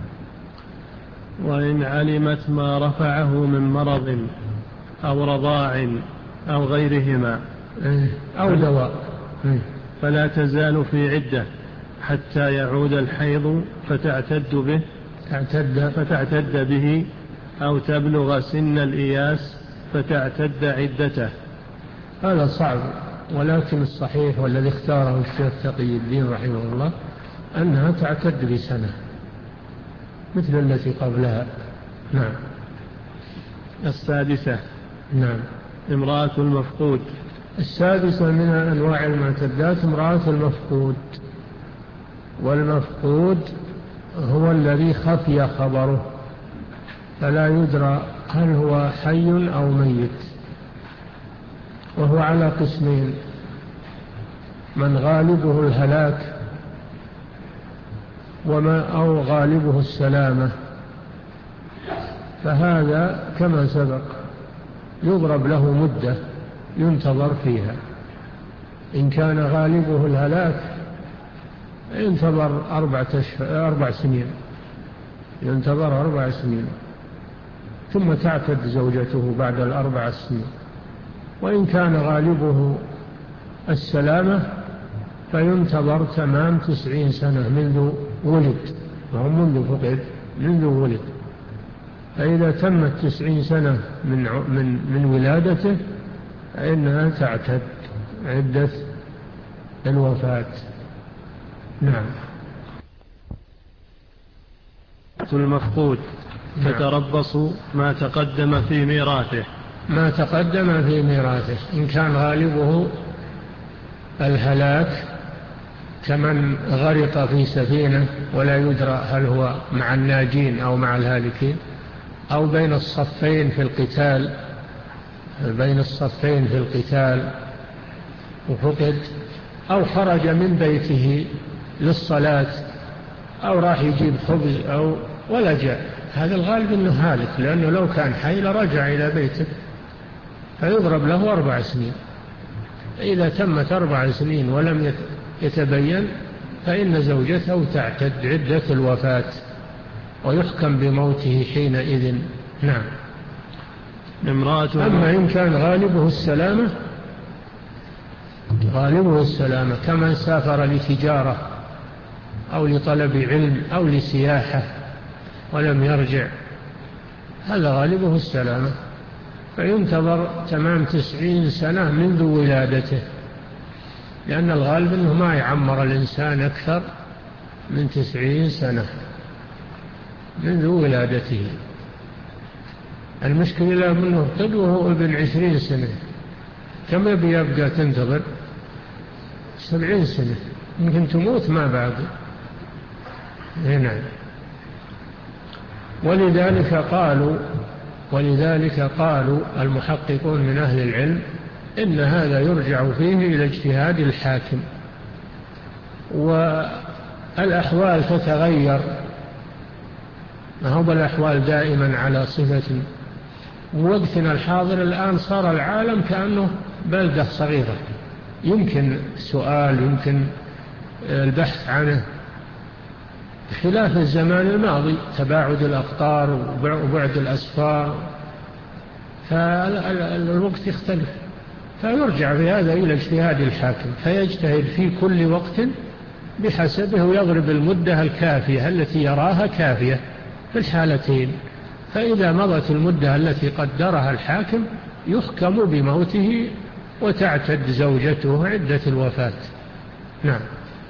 وإن علمت ما رفعه من مرض أو رضاع أو غيرهما أو دواء فلا تزال في عدة حتى يعود الحيض فتعتد به تعتد فتعتد به أو تبلغ سن الإياس فتعتد عدته. هذا صعب، ولكن الصحيح والذي اختاره الشيخ تقي الدين رحمه الله أنها تعتد بسنة مثل التي قبلها. نعم. السادسة. نعم. امرأة المفقود. السادسة من أنواع المعتدات امرأة المفقود، والمفقود هو الذي خفي خبره فلا يدرى هل هو حي أو ميت، وهو على قسمين: من غالبه الهلاك وما أو غالبه السلامة، فهذا كما سبق يضرب له مدة ينتظر فيها. إن كان غالبه الهلاك ينتظر أربعة أربع سنين ينتظر أربع سنين ثم تعتد زوجته بعد الأربع سنين. وإن كان غالبه السلامة فينتظر تمام تسعين سنة منذ ولد، وهو منذ فقد منذ ولد. فإذا تمت تسعين سنة من من من ولادته فإنها تعتد عدة الوفاة. نعم. المفقود تتربص ما تقدم في ميراثه. ما تقدم في ميراثه إن كان غالبه الهلاك كمن غرق في سفينة ولا يدرى هل هو مع الناجين أو مع الهالكين، أو بين الصفين في القتال بين الصفين في القتال وفقد، أو خرج من بيته للصلاة، أو راح يجيب خبز أو ولا جاء، هذا الغالب أنه هالك، لأنه لو كان حي لرجع إلى بيته، فيضرب له أربع سنين. إذا تمت أربع سنين ولم يتبين فإن زوجته تعتد عدة الوفاة ويحكم بموته حينئذ. نعم. أما إن كان غالبه السلامة غالبه السلامة كمن سافر لتجارة أو لطلب علم أو لسياحة ولم يرجع، هذا غالبه السلامة، فينتظر تمام تسعين سنة منذ ولادته، لأن الغالب أنه ما يعمر الإنسان أكثر من تسعين سنة منذ ولادته. المشكلة منه ابتد وهو ابن عشرين سنة، كم يبي يبقى تنتظر؟ سبعين سنة، يمكن تموت ما بعد. هنا ولذلك قالوا ولذلك قالوا المحققون من أهل العلم إن هذا يرجع فيه إلى اجتهاد الحاكم، والأحوال تتغير، ما هو الأحوال دائما على صفة. ووقتنا الحاضر الآن صار العالم كأنه بلدة صغيرة، يمكن سؤال، يمكن البحث عنه، خلاف الزمان الماضي، تباعد الأقطار وبعد الأسفار، فالوقت يختلف، فيرجع بهذا إلى اجتهاد الحاكم، فيجتهد في كل وقت بحسبه ويضرب المدة الكافية التي يراها كافية في الحالتين. فإذا مضت المدة التي قدرها الحاكم يحكم بموته وتعتد زوجته عدة الوفاة. نعم.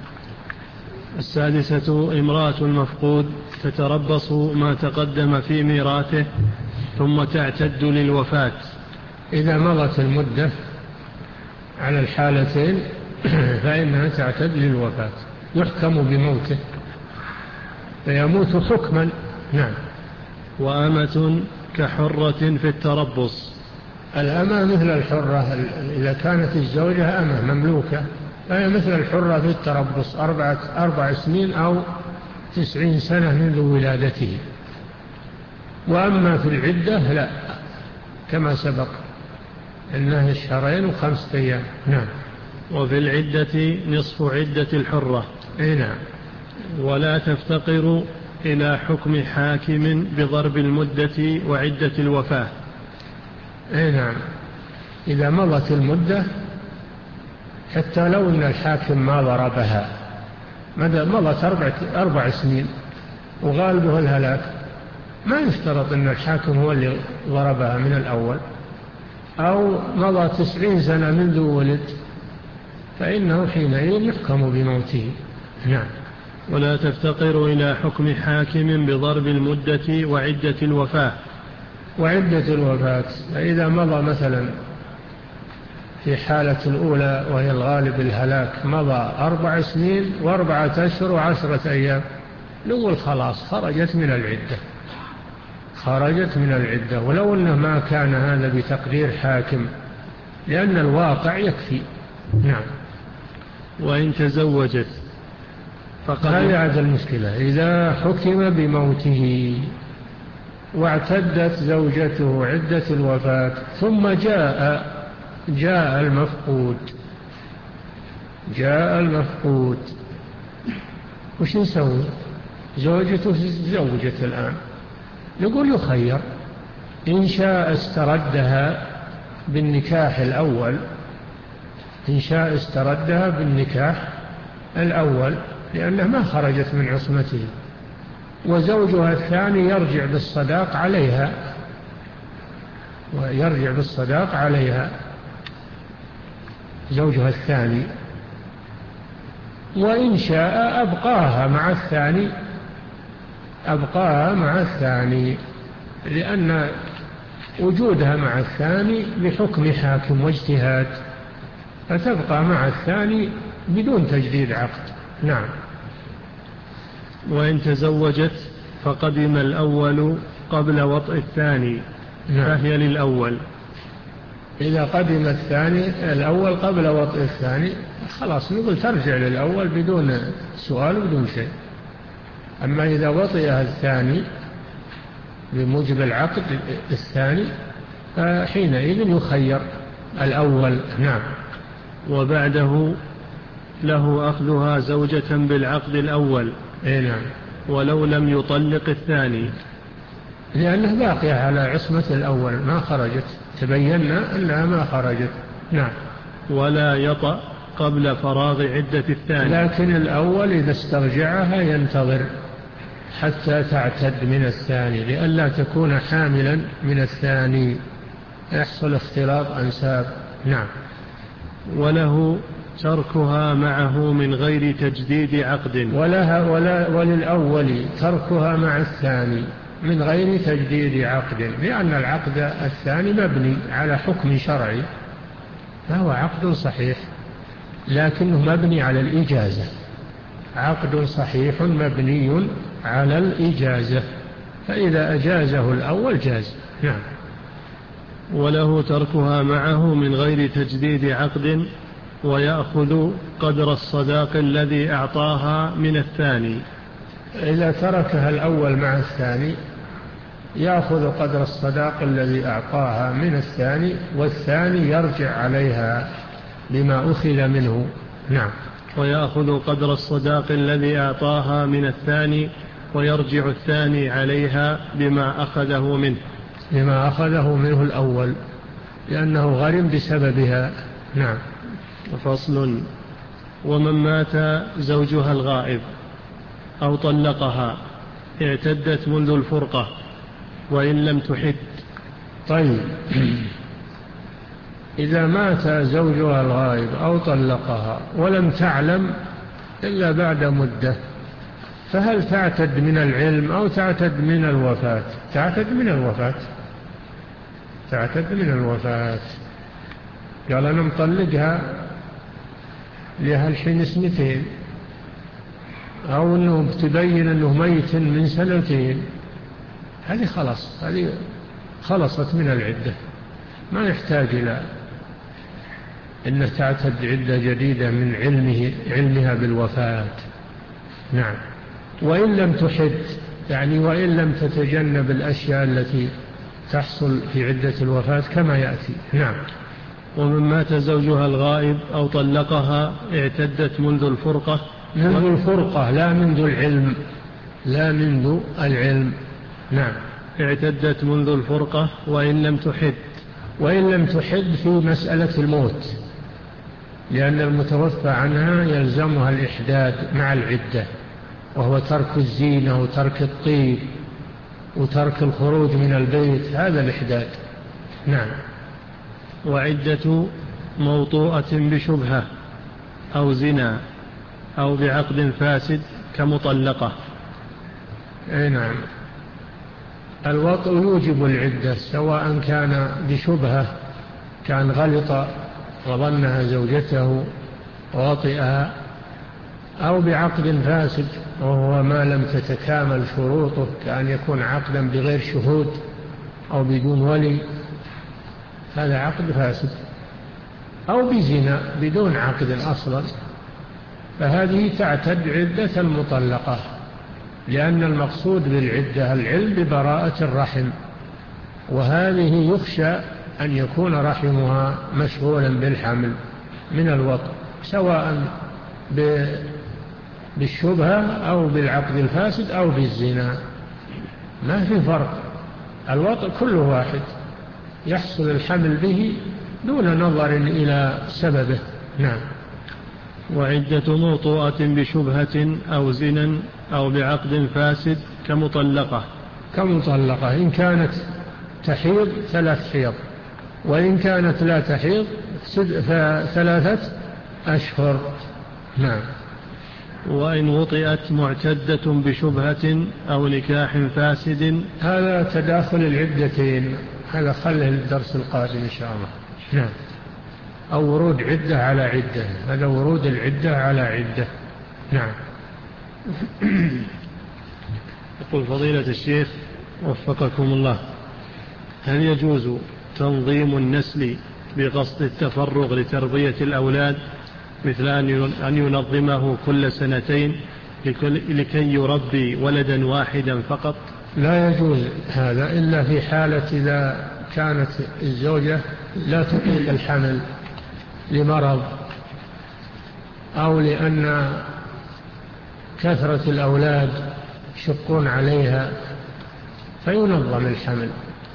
السادسة: امرأة المفقود تتربص ما تقدم في ميراثه ثم تعتد للوفاة. إذا مضت المدة على الحالتين فإنها تعتد للوفاة، يحكم بموته فيموت حكما. نعم. وأمة كحرة في التربص. الأمة مثل الحرة، إذا كانت الزوجة أمة مملوكة فهي مثل الحرة في التربص أربعة أربع سنين أو تسعين سنة منذ ولادته. وأما في العدة لا، كما سبق إنها الشهرين وخمسة أيام. نعم. وفي العدة نصف عدة الحرة. أي نعم. ولا تفتقر إلى حكم حاكم بضرب المدة وعدة الوفاة. أي نعم. إذا مضت المدة حتى لو أن الحاكم ما ضربها، مضت أربع, أربع سنين وغالبه الهلاك، ما يشترط أن الحاكم هو اللي ضربها من الأول، أو مضى تسعين سنة منذ ولد، فإنه حينئذ يحكم بموته. نعم. ولا تفتقر إلى حكم حاكم بضرب المدة وعدة الوفاة. وعدة الوفاة، فإذا مضى مثلا في حالة الأولى وهي الغالب الهلاك مضى أربع سنين وأربعة أشهر وعشرة أيام، نقول خلاص خرجت من العدة، خرجت من العدة، ولو أنه ما كان هذا بتقدير حاكم، لأن الواقع يكفي. نعم. وإن تزوجت فقد هذه عاد المشكلة، إذا حكم بموته واعتدت زوجته عدة الوفاة ثم جاء جاء المفقود جاء المفقود وش نسوي؟ زوجته زوجت الآن، نقول يخير، إن شاء استردها بالنكاح الأول، إن شاء استردها بالنكاح الأول لأنها ما خرجت من عصمته، وزوجها الثاني يرجع بالصداق عليها ويرجع بالصداق عليها زوجها الثاني. وإن شاء أبقاها مع الثاني أبقاها مع الثاني لأن وجودها مع الثاني بحكم حاكم واجتهاد، فتبقى مع الثاني بدون تجديد عقد. نعم. وإن تزوجت فقدم الأول قبل وطء الثاني. نعم. فهي للأول. إذا قدم الثاني الأول قبل وطء الثاني خلاص نقول ترجع للأول بدون سؤال بدون شيء. أما إذا وطئها الثاني بموجب العقد الثاني فحينئذ يخير الأول. نعم. وبعده له أخذها زوجة بالعقد الأول. إيه نعم. ولو لم يطلق الثاني، لأنه باقية على عصمة الأول ما خرجت، تبينا أنها ما خرجت. نعم. ولا يطأ قبل فراغ عدة الثاني، لكن الأول إذا استرجعها ينتظر حتى تعتد من الثاني لئلا تكون حاملا من الثاني يحصل اختلاط أنساب. نعم. وله تركها معه من غير تجديد عقد. ولها ولا وللأول تركها مع الثاني من غير تجديد عقد، لأن العقد الثاني مبني على حكم شرعي، فهو عقد صحيح لكنه مبني على الإجازة، عقد صحيح مبني على الإجازة، فإذا أجازه الأول جاز. نعم. وله تركها معه من غير تجديد عقد، ويأخذ قدر الصداق الذي أعطاها من الثاني. إذا تركها الأول مع الثاني يأخذ قدر الصداق الذي أعطاها من الثاني، والثاني يرجع عليها بما أخذ منه. نعم. ويأخذ قدر الصداق الذي أعطاها من الثاني، ويرجع الثاني عليها بما أخذه منه بما أخذه منه الأول، لأنه غرم بسببها. نعم. فصل. ومن مات زوجها الغائب أو طلقها اعتدت منذ الفرقة وإن لم تحد. طيب، إذا مات زوجها الغائب أو طلقها ولم تعلم إلا بعد مدة، فهل تعتد من العلم أو تعتد من الوفاة؟ تعتد من الوفاة، تعتد من الوفاة. قال أنا مطلقها لها الحين سنتين، أو أنه تبين أنه ميت من سنتين، هذه خلاص، هذه خلصت من العدة، ما يحتاج إلى أن تعتد عدة جديدة من علمه علمها بالوفاة. نعم. وإن لم تحد، يعني وإن لم تتجنب الأشياء التي تحصل في عدة الوفاة كما يأتي. نعم. ومن مات زوجها الغائب أو طلقها اعتدت منذ الفرقة. منذ الفرقة لا منذ العلم، لا منذ العلم. نعم. اعتدت منذ الفرقة وإن لم تحد. وإن لم تحد في مسألة الموت، لأن المتوفى عنها يلزمها الإحداد مع العدة، وهو ترك الزينة وترك الطيب وترك الخروج من البيت، هذا الإحداد. نعم. وعدة موطوءة بشبهة أو زنا أو بعقد فاسد كمطلقة. أي نعم. الوطء يوجب العدة، سواء كان بشبهة، كان غلط وظنها زوجته ووطئها، أو بعقد فاسد وهو ما لم تتكامل شروطه، كأن يكون عقدا بغير شهود أو بدون ولي، هذا عقد فاسد، أو بزنا بدون عقد أصلا، فهذه تعتد عدة المطلقة، لأن المقصود بالعدة العلم ببراءة الرحم، وهذه يخشى أن يكون رحمها مشغولا بالحمل من الوطء، سواء بالشبهة أو بالعقد الفاسد أو بالزنا، ما في فرق، الوطء كله واحد، يحصل الحمل به دون نظر إلى سببه. نعم. وعدة موطوءة بشبهة أو زنا أو بعقد فاسد كمطلقة. كمطلقة إن كانت تحيض ثلاث حيض، وإن كانت لا تحيض فثلاثة أشهر. نعم. وإن وطئت معتدة بشبهة أو نكاح فاسد. هذا تداخل العدتين، هذا خله للدرس القادم إن شاء الله. نعم. أو ورود عدة على عدة، هذا ورود العدة على عدة. نعم. يقول فضيلة الشيخ وفقكم الله، هل يجوز تنظيم النسل بقصد التفرغ لتربية الأولاد، مثل أن ينظمه كل سنتين لكي يربي ولدا واحدا فقط؟ لا يجوز هذا إلا في حالة إذا كانت الزوجة لا تطيق الحمل لمرض، أو لأن كثرة الأولاد يشقون عليها، فينظم الحمل،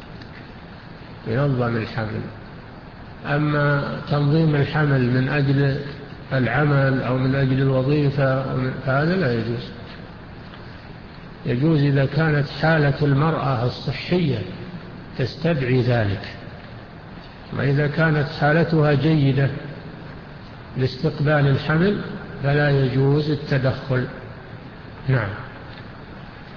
ينظم الحمل. أما تنظيم الحمل من أجل العمل أو من أجل الوظيفة فهذا لا يجوز. يجوز إذا كانت حالة المرأة الصحية تستدعي ذلك، وإذا كانت حالتها جيدة لاستقبال الحمل فلا يجوز التدخل. نعم.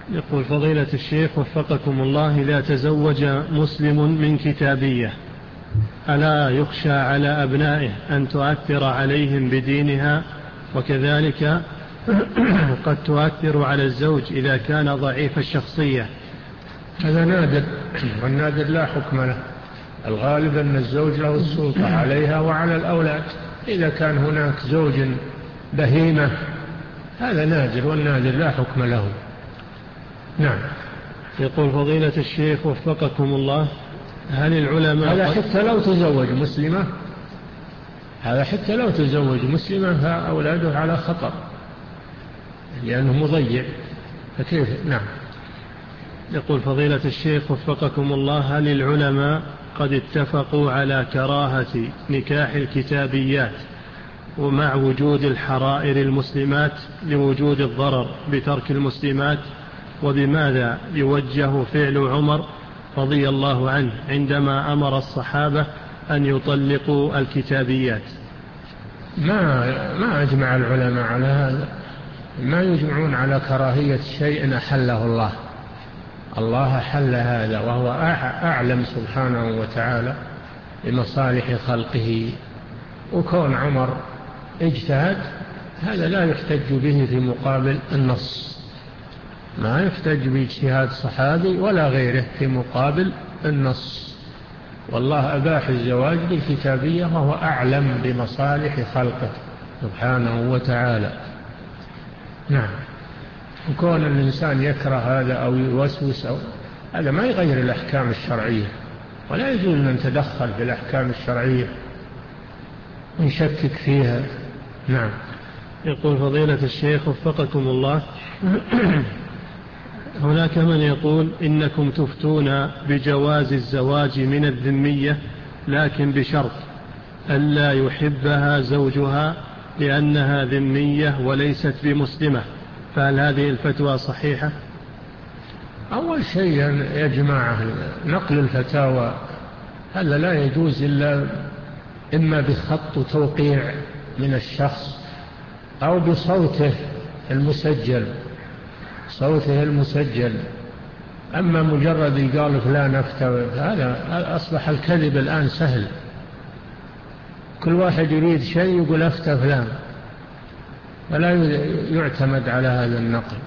يقول فضيلة الشيخ وفقكم الله، إذا تزوج مسلم من كتابية ألا يخشى على أبنائه أن تؤثر عليهم بدينها، وكذلك قد تؤثر على الزوج إذا كان ضعيف الشخصية؟ هذا نادر، والنادر لا حكم له. الغالب أن الزوج له السلطة عليها وعلى الأولاد. إذا كان هناك زوج بهيمة هذا نادر، والنادر لا حكم له. نعم. يقول فضيلة الشيخ وفقكم الله، هل العلماء هذا حتى لو تزوج مسلمة هذا حتى لو تزوج مسلمة فأولاده على خطر لأنه مضيع، فكيف؟ نعم. يقول فضيلة الشيخ وفقكم الله، هل العلماء قد اتفقوا على كراهة نكاح الكتابيات ومع وجود الحرائر المسلمات لوجود الضرر بترك المسلمات؟ وبماذا يوجه فعل عمر رضي الله عنه عندما أمر الصحابة أن يطلقوا الكتابيات؟ ما ما أجمع العلماء على هذا، ما يجمعون على كراهية شيء أحله الله. الله حل هذا وهو أعلم سبحانه وتعالى بمصالح خلقه. وكون عمر اجتهد هذا لا يحتج به في مقابل النص، ما يحتج باجتهاد صحابي ولا غيره في مقابل النص. والله أباح الزواج بالكتابية وهو أعلم بمصالح خلقه سبحانه وتعالى. نعم. وكون الإنسان يكره هذا أو يوسوس أو هذا ما يغير الأحكام الشرعية، ولا يجوز أن نتدخل في الأحكام الشرعية ونشكك فيها. نعم. يقول فضيلة الشيخ وفقكم الله، هناك من يقول إنكم تفتون بجواز الزواج من الذمية لكن بشرط ألا يحبها زوجها لأنها ذمية وليست بمسلمة، فهل هذه الفتوى صحيحة؟ أول شيء يا جماعة نقل الفتاوى هذا لا يجوز إلا إما بخط توقيع من الشخص أو بصوته المسجل صوته المسجل. أما مجرد قال فلان أفتى هذا أصبح الكذب الآن سهل، كل واحد يريد شيء يقول أفتى فلان، فلا يعتمد على هذا النقل.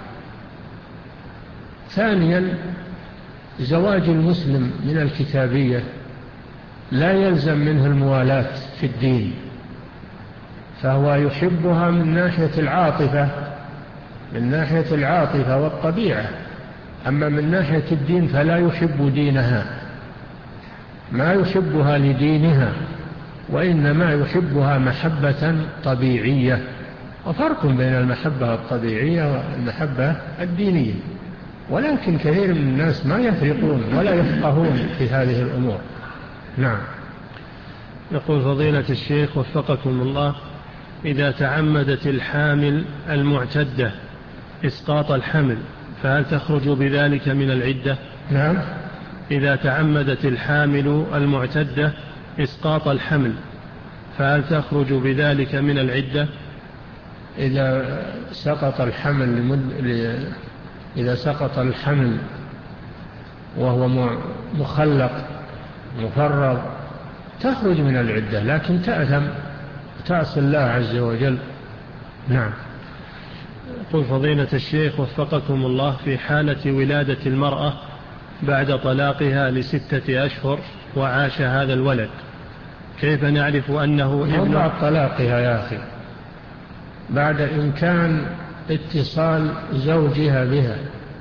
ثانيا زواج المسلم من الكتابية لا يلزم منه الموالاة في الدين، فهو يحبها من ناحية العاطفة من ناحية العاطفة والطبيعة، أما من ناحية الدين فلا يحب دينها، ما يحبها لدينها، وإنما يحبها محبة طبيعية. وفرق بين المحبة الطبيعية والمحبة الدينية، ولكن كثير من الناس ما يفرقون ولا يفقهون في هذه الأمور. نعم. يقول فضيلة الشيخ وفقكم الله، إذا تعمدت الحامل المعتدة إسقاط الحمل فهل تخرج بذلك من العدة؟ نعم. إذا تعمدت الحامل المعتدة إسقاط الحمل فهل تخرج بذلك من العدة؟ إذا سقط الحمل لمد... إذا سقط الحمل وهو مخلق مفرغ تخرج من العدة، لكن تأثم تعصي الله عز وجل. نعم. قل فضيلة الشيخ وفقكم الله، في حالة ولادة المرأة بعد طلاقها لستة أشهر وعاش هذا الولد، كيف نعرف أنه ابن؟ بعد طلاقها يا أخي، بعد إمكان اتصال زوجها بها،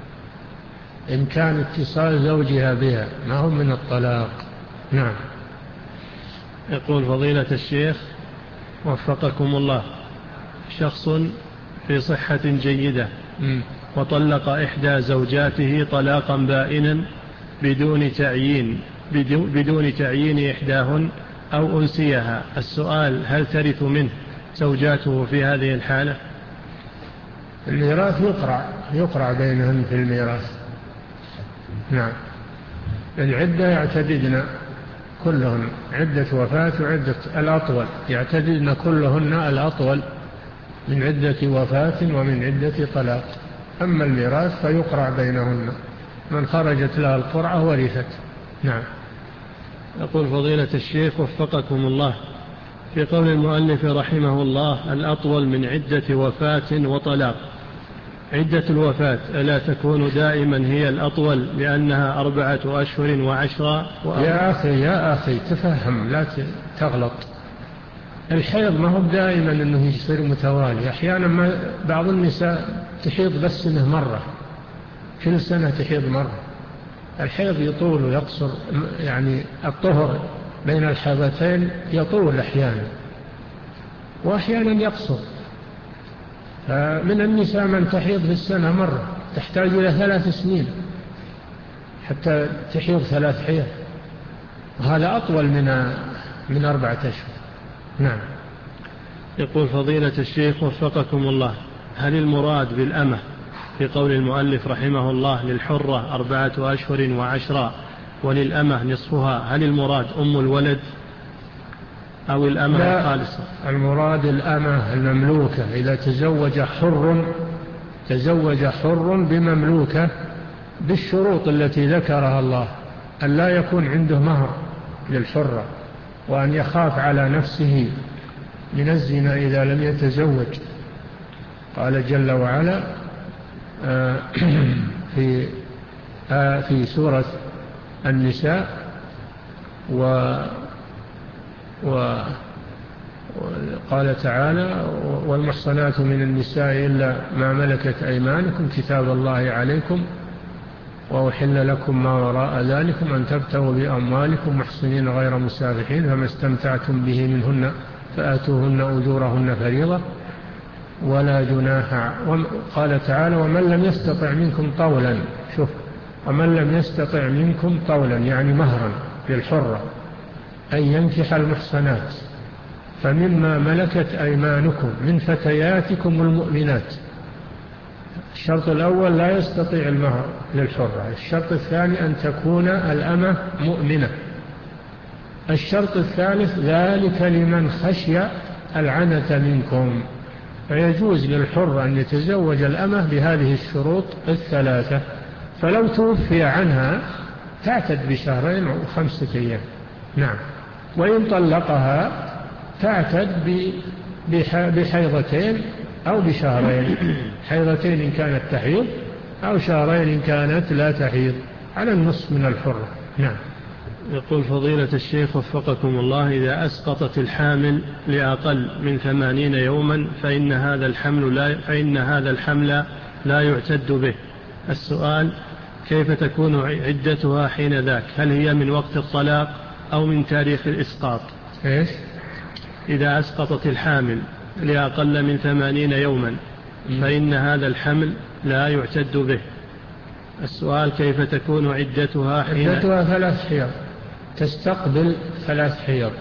إمكان اتصال زوجها بها، ما هو من الطلاق. نعم. يقول فضيلة الشيخ وفقكم الله، شخص في صحة جيدة م. وطلق إحدى زوجاته طلاقا بائنا بدون تعيين بدون تعيين إحداهن أو أنسيها، السؤال هل ترث منه زوجاته في هذه الحالة؟ الميراث يقرع يقرع بينهن في الميراث. نعم. العدة يعتددن كلهن، عدة وفاة وعدة الأطول يعتددن كلهن الأطول من عدة وفاة ومن عدة طلاق. أما الميراث فيقرع بينهن، من خرجت لها القرعة ورثت. نعم. يقول فضيلة الشيخ وفقكم الله، في قول المؤلف رحمه الله الأطول من عدة وفاة وطلاق، عدة الوفاة ألا تكون دائما هي الأطول لأنها أربعة أشهر وعشرة؟ يا أخي يا أخي تفهم، لا تغلط. الحيض ما هو دائما أنه يصير متوالي، أحيانا ما بعض النساء تحيض بس سنة مرة، كل سنة تحيض مرة. الحيض يطول ويقصر، يعني الطهر بين الحيضتين يطول أحيانا وأحيانا يقصر. فمن النساء من تحيض في السنة مرة تحتاج إلى ثلاث سنين حتى تحيض ثلاث حيض، وهذا أطول من من أربعة أشهر. نعم. يقول فضيلة الشيخ وفقكم الله، هل المراد بالأمة في قول المؤلف رحمه الله للحرة أربعة أشهر وعشرة وللأمة نصفها، هل المراد أم الولد أو الأمة الخالصة؟ المراد الأمة المملوكة، إذا تزوج حر تزوج حر بمملوكة بالشروط التي ذكرها الله، أن لا يكون عنده مهر للحرة، وأن يخاف على نفسه من الزنا إذا لم يتزوج. قال جل وعلا في في سورة النساء و وقال تعالى والمحصنات من النساء إلا ما ملكت أيمانكم كتاب الله عليكم وأحل لكم ما وراء ذلكم أن تبتغوا بأموالكم محصنين غير مسافحين فما استمتعتم به منهن فآتوهن أجورهن فريضة ولا جناح. قال تعالى ومن لم يستطع منكم طولا، شوف، ومن لم يستطع منكم طولا يعني مهرا للحرة أن ينكح المحصنات فمما ملكت أيمانكم من فتياتكم المؤمنات. الشرط الأول لا يستطيع المهر للحرة، الشرط الثاني أن تكون الأمة مؤمنة، الشرط الثالث ذلك لمن خشي العنة منكم. فيجوز للحر أن يتزوج الأمة بهذه الشروط الثلاثة، فلو توفي عنها تعتد بشهرين وخمسة أيام. نعم. وإن طلقها تعتد بحيضتين أو بشهرين، حيضتين إن كانت تحيض أو شهرين إن كانت لا تحيض، على النصف من الحرة. نعم. يقول فضيلة الشيخ وفقكم الله، إذا أسقطت الحامل لأقل من ثمانين يوما فإن هذا الحمل لا, فإن هذا الحمل لا يعتد به. السؤال كيف تكون عدتها حين ذاك؟ هل هي من وقت الطلاق أو من تاريخ الإسقاط؟ إيش؟ إذا أسقطت الحامل لأقل من ثمانين يوما فإن هذا الحمل لا يعتد به. السؤال كيف تكون عدتها حين عدتها ثلاث حيض، تستقبل ثلاث حيض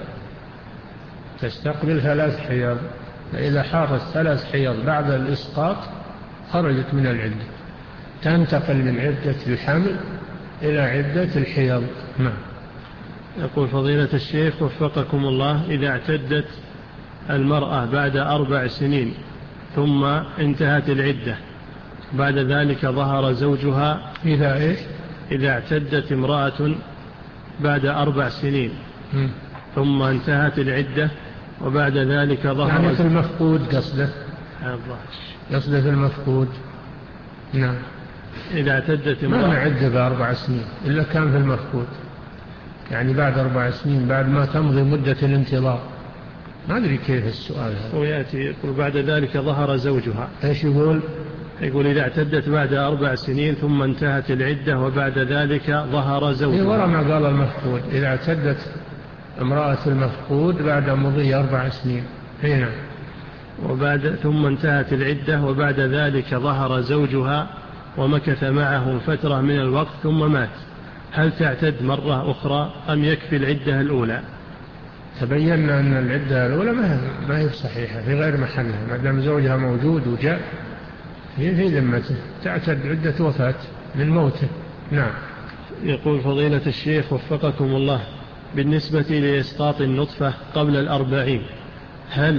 تستقبل ثلاث حيض فإذا حارت ثلاث حيض بعد الإسقاط خرجت من العدة، تنتقل من عدة الحمل إلى عدة الحيض. نعم. يقول فضيلة الشيخ وفقكم الله، إذا اعتدت المرأة بعد أربع سنين ثم انتهت العدة بعد ذلك ظهر زوجها، إذا إيش؟ إذا اعتدت امرأة بعد أربع سنين م. ثم انتهت العدة وبعد ذلك ظهر يعني في المفقود قصده قصده في المفقود. نعم. إذا اعتدت امرأة ما نعد بأربع سنين إلا كان في المفقود، يعني بعد أربع سنين بعد ما تمضي مدة الانتظار. ما أدري كيف السؤال هذا. ويأتي يقول بعد ذلك ظهر زوجها. إيش يقول؟ يقول إذا اعتدت بعد أربع سنين ثم انتهت العدة وبعد ذلك ظهر زوجها. ورا ما قال المفقود، إذا اعتدت امرأة المفقود بعد مضي أربع سنين هنا وبعد ثم انتهت العدة وبعد ذلك ظهر زوجها ومكث معه فترة من الوقت ثم مات، هل تعتد مرة أخرى أم يكفي العدة الأولى؟ تبينا أن العدة الأولى ما هي صحيحة في غير محلها، ما دام زوجها موجود وجاء هي في ذمته، تعتد عدة وفاة من موته. نعم. يقول فضيلة الشيخ وفقكم الله، بالنسبة لإسقاط النطفة قبل الأربعين، هل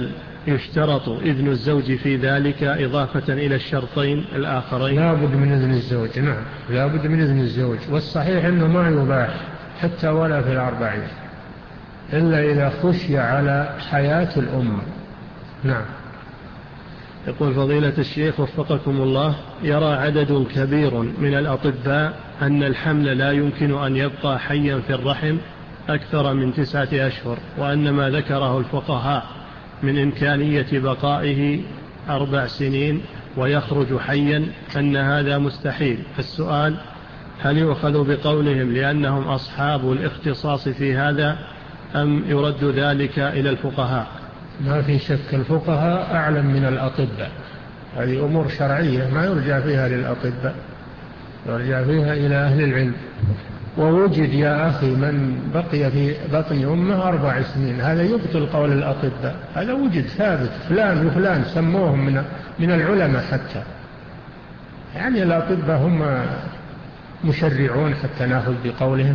يشترط إذن الزوج في ذلك إضافة إلى الشرطين الآخرين؟ لا بد من إذن الزوج، نعم لا بد من إذن الزوج، والصحيح أنه ما يباح حتى ولا في الأربعين إلا إذا خشي على حياة الأم. نعم. يقول فضيلة الشيخ وفقكم الله، يرى عدد كبير من الأطباء أن الحمل لا يمكن أن يبقى حيا في الرحم أكثر من تسعة أشهر، وأن ما ذكره الفقهاء من إمكانية بقائه أربع سنين ويخرج حيا أن هذا مستحيل. السؤال: هل يؤخذ بقولهم لأنهم أصحاب الاختصاص في هذا، أم يرد ذلك إلى الفقهاء؟ ما في شك الفقهاء أعلم من الأطباء، هذه أمور شرعية ما يرجع فيها للأطباء، يرجع فيها إلى أهل العلم. ووجد يا أخي من بقي في بطن أمه أربع سنين، هذا يبطل قول الأطباء، هذا وجد ثابت، فلان وفلان سموهم من من العلماء حتى، يعني الأطباء هم مشرعون حتى نأخذ بقولهم؟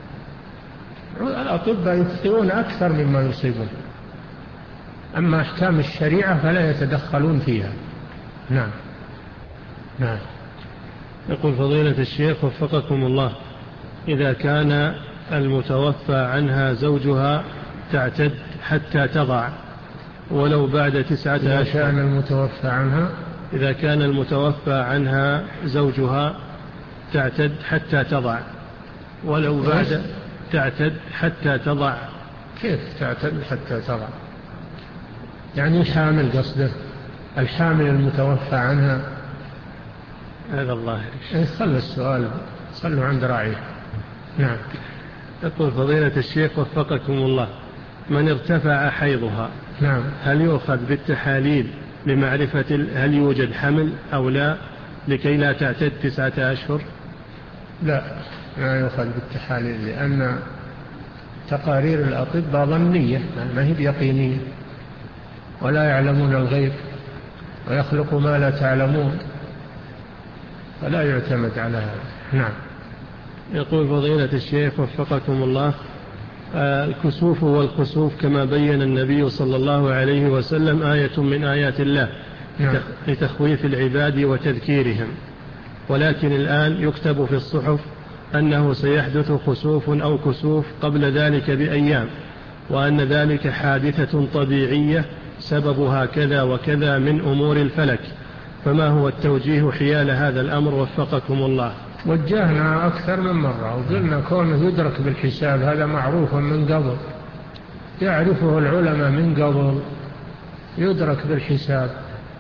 الأطباء يخطئون أكثر مما يصيبون، أما أحكام الشريعة فلا يتدخلون فيها. نعم. نعم. يقول فضيلة الشيخ وفقكم الله، إذا كان المتوفى عنها زوجها تعتد حتى تضع ولو بعد تسعة إذا أشهر، كان المتوفى عنها إذا كان المتوفى عنها زوجها تعتد حتى تضع ولو بعد تعتد حتى تضع. كيف تعتد حتى تضع؟ يعني الحامل قصده، الحامل المتوفى عنها. هذا الله خلوا السؤال خلوا عند راعيه. نعم. يقول فضيلة الشيخ وفقكم الله، من ارتفع حيضها نعم هل يؤخذ بالتحاليل لمعرفة هل يوجد حمل أو لا لكي لا تعتد تسعة أشهر؟ لا، ما يؤخذ بالتحاليل، لأن تقارير الأطباء ظنية ما هي بيقينية، ولا يعلمون الغيب ويخلق ما لا تعلمون، فلا يعتمد على هذا. نعم. يقول فضيلة الشيخ وفقكم الله، الكسوف والخسوف كما بين النبي صلى الله عليه وسلم آية من آيات الله نعم. لتخويف العباد وتذكيرهم، ولكن الآن يكتب في الصحف أنه سيحدث خسوف أو كسوف قبل ذلك بأيام، وأن ذلك حادثة طبيعية سببها كذا وكذا من أمور الفلك، فما هو التوجيه حيال هذا الأمر وفقكم الله؟ وجهنا أكثر من مرة وقلنا كونه يدرك بالحساب هذا معروف من قبل، يعرفه العلماء من قبل، يدرك بالحساب،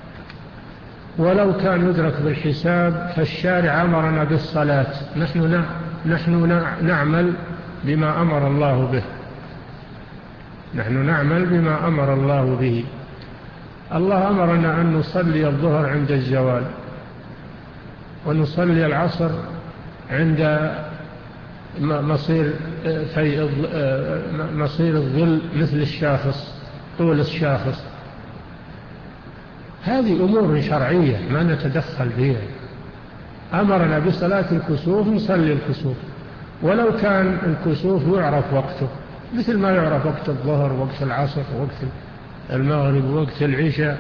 ولو كان يدرك بالحساب فالشارع أمرنا بالصلاة، نحن نحن نعمل بما أمر الله به، نحن نعمل بما أمر الله به. الله أمرنا أن نصلي الظهر عند الزوال، ونصلي العصر عند مصير في مصير الظل مثل الشاخص، طول الشاخص. هذه أمور شرعية ما نتدخل فيها. أمرنا بصلاة الكسوف نصلي الكسوف، ولو كان الكسوف يعرف وقته مثل ما يعرف وقت الظهر وقت العصر وقت المغرب وقت العشاء،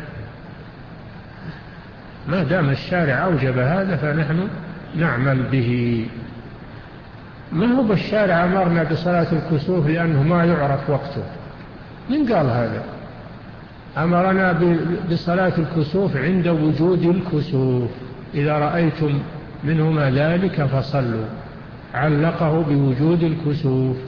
ما دام الشارع أوجب هذا فنحن نعمل به. ما هو بالشارع أمرنا بصلاة الكسوف لأنه ما يعرف وقته، من قال هذا؟ أمرنا بصلاة الكسوف عند وجود الكسوف، إذا رأيتم منهما ذلك فصلوا، علقه بوجود الكسوف،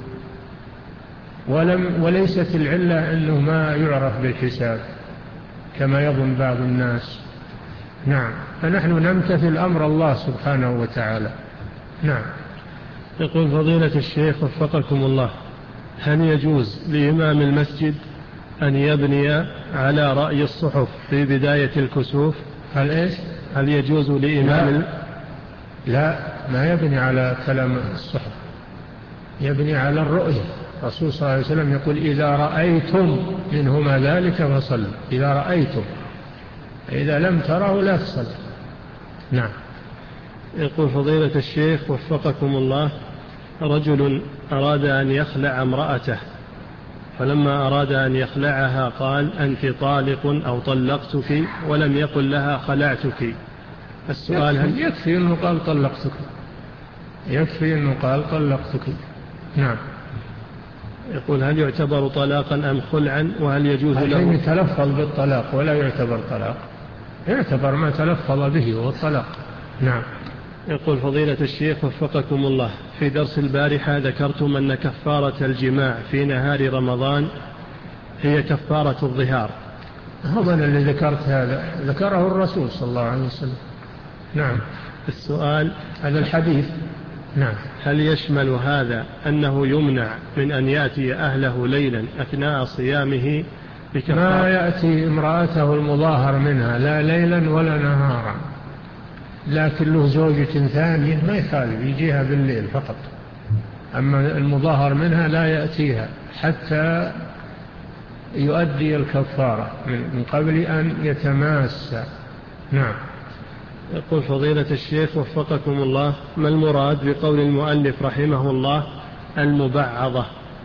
ولم وليست العلة أنه ما يعرف بالحساب كما يظن بعض الناس. نعم. فنحن نمتثل أمر الله سبحانه وتعالى. نعم. يقول فضيلة الشيخ وفقكم الله، هل يجوز لإمام المسجد أن يبني على رأي الصحف في بداية الكسوف؟ هل إيش؟ هل يجوز لإمام لا. لا، ما يبني على كلام الصحف، يبني على الرؤية. الرسول صلى الله عليه وسلم يقول إذا رأيتم منهما ذلك فصلوا، إذا رأيتم، إذا لم تروا لا تصلوا. نعم. يقول فضيلة الشيخ وفقكم الله، رجل أراد أن يخلع امرأته فلما أراد أن يخلعها قال أنت طالق أو طلقتك، ولم يقل لها خلعتك. السؤال يكفي, هل يكفي أنه قال طلقتك، يكفي أنه قال طلقتك. نعم. يقول هل يعتبر طلاقا أم خلعا، وهل يجوز له؟ الحين يتلفظ بالطلاق ولا يعتبر طلاق، يعتبر ما تلفظ به هو الطلاق. نعم. يقول فضيلة الشيخ وفقكم الله، في درس البارحة ذكرتم أن كفارة الجماع في نهار رمضان هي كفارة الظهار. هو أنا اللي ذكرت هذا، ذكره الرسول صلى الله عليه وسلم. نعم. السؤال هذا الحديث. نعم. هل يشمل هذا أنه يمنع من أن يأتي أهله ليلا أثناء صيامه بكفارة؟ ما يأتي امرأته المظاهر منها لا ليلا ولا نهارا، لكن له زوجة ثانية ما يخالف يجيها بالليل فقط، أما المظاهر منها لا يأتيها حتى يؤدي الكفارة من قبل أن يتماس. نعم. يقول فضيلة الشيخ وفقكم الله، ما المراد بقول المؤلف رحمه الله المبعضة؟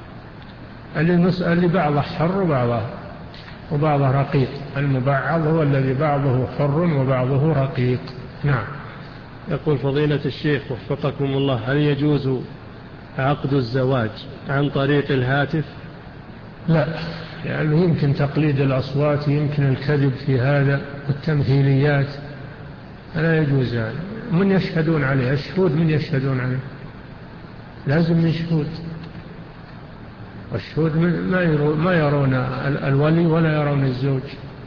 اللي بعضه حر وبعضه وبعضه رقيق. المبعض هو الذي بعضه حر وبعضه رقيق. نعم. يقول فضيلة الشيخ وفقكم الله، هل يجوز عقد الزواج عن طريق الهاتف؟ لا، يعني يمكن تقليد الأصوات، يمكن الكذب في هذا والتمثيليات، لا يجوز. يعني من يشهدون عليه؟ الشهود من يشهدون عليه؟ لازم من شهود، والشهود ما يرون الولي ولا يرون الزوج،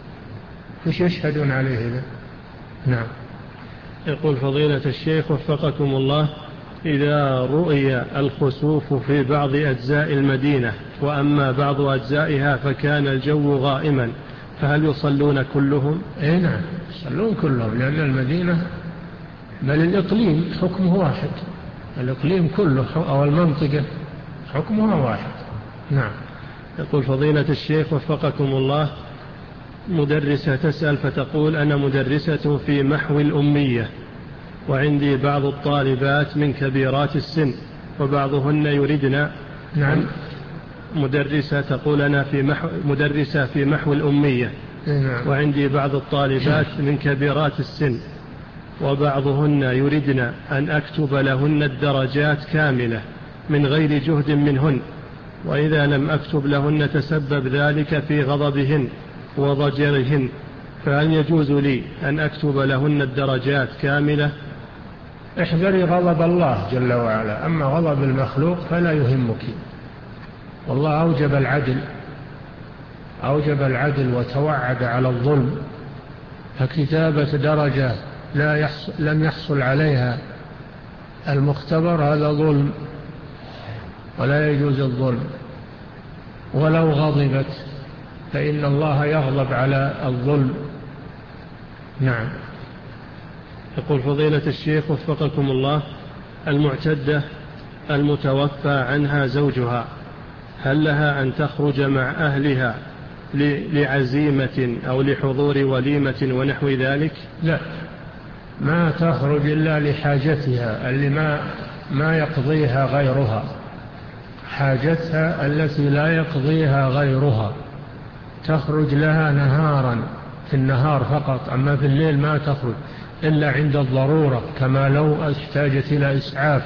وش يشهدون عليه إذا؟ نعم. يقول فضيلة الشيخ وفقكم الله، إذا رؤي الخسوف في بعض أجزاء المدينة وأما بعض أجزائها فكان الجو غائما، فهل يصلون كلهم؟ إيه نعم، يصلون كلهم، لأن المدينة بل الإقليم حكمه واحد، الإقليم كله أو المنطقة حكمها واحد. نعم. يقول فضيلة الشيخ وفقكم الله، مدرسة تسأل فتقول أنا مدرسة في محو الأمية، وعندي بعض الطالبات من كبيرات السن وبعضهن يردن. نعم. مدرسة تقول أنا في محو مدرسة في محو الأمية. نعم. وعندي بعض الطالبات من كبيرات السن وبعضهن يردن أن أكتب لهن الدرجات كاملة من غير جهد منهن، وإذا لم أكتب لهن تسبب ذلك في غضبهن وضجرهن، فهل يجوز لي أن أكتب لهن الدرجات كاملة؟ احذري غضب الله جل وعلا، أما غضب المخلوق فلا يهمك. والله أوجب العدل، أوجب العدل وتوعد على الظلم، فكتابة درجة لا يحصل لم يحصل عليها المختبر هذا ظلم، ولا يجوز الظلم. ولو غضبت فإن الله يغضب على الظلم. نعم. يقول فضيلة الشيخ وفقكم الله، المعتدة المتوفى عنها زوجها هل لها أن تخرج مع أهلها لعزيمة أو لحضور وليمة ونحو ذلك؟ لا، ما تخرج إلا لحاجتها اللي ما ما يقضيها غيرها، حاجتها التي لا يقضيها غيرها تخرج لها نهارا، في النهار فقط، أما في الليل ما تخرج إلا عند الضرورة، كما لو احتاجت إلى إسعاف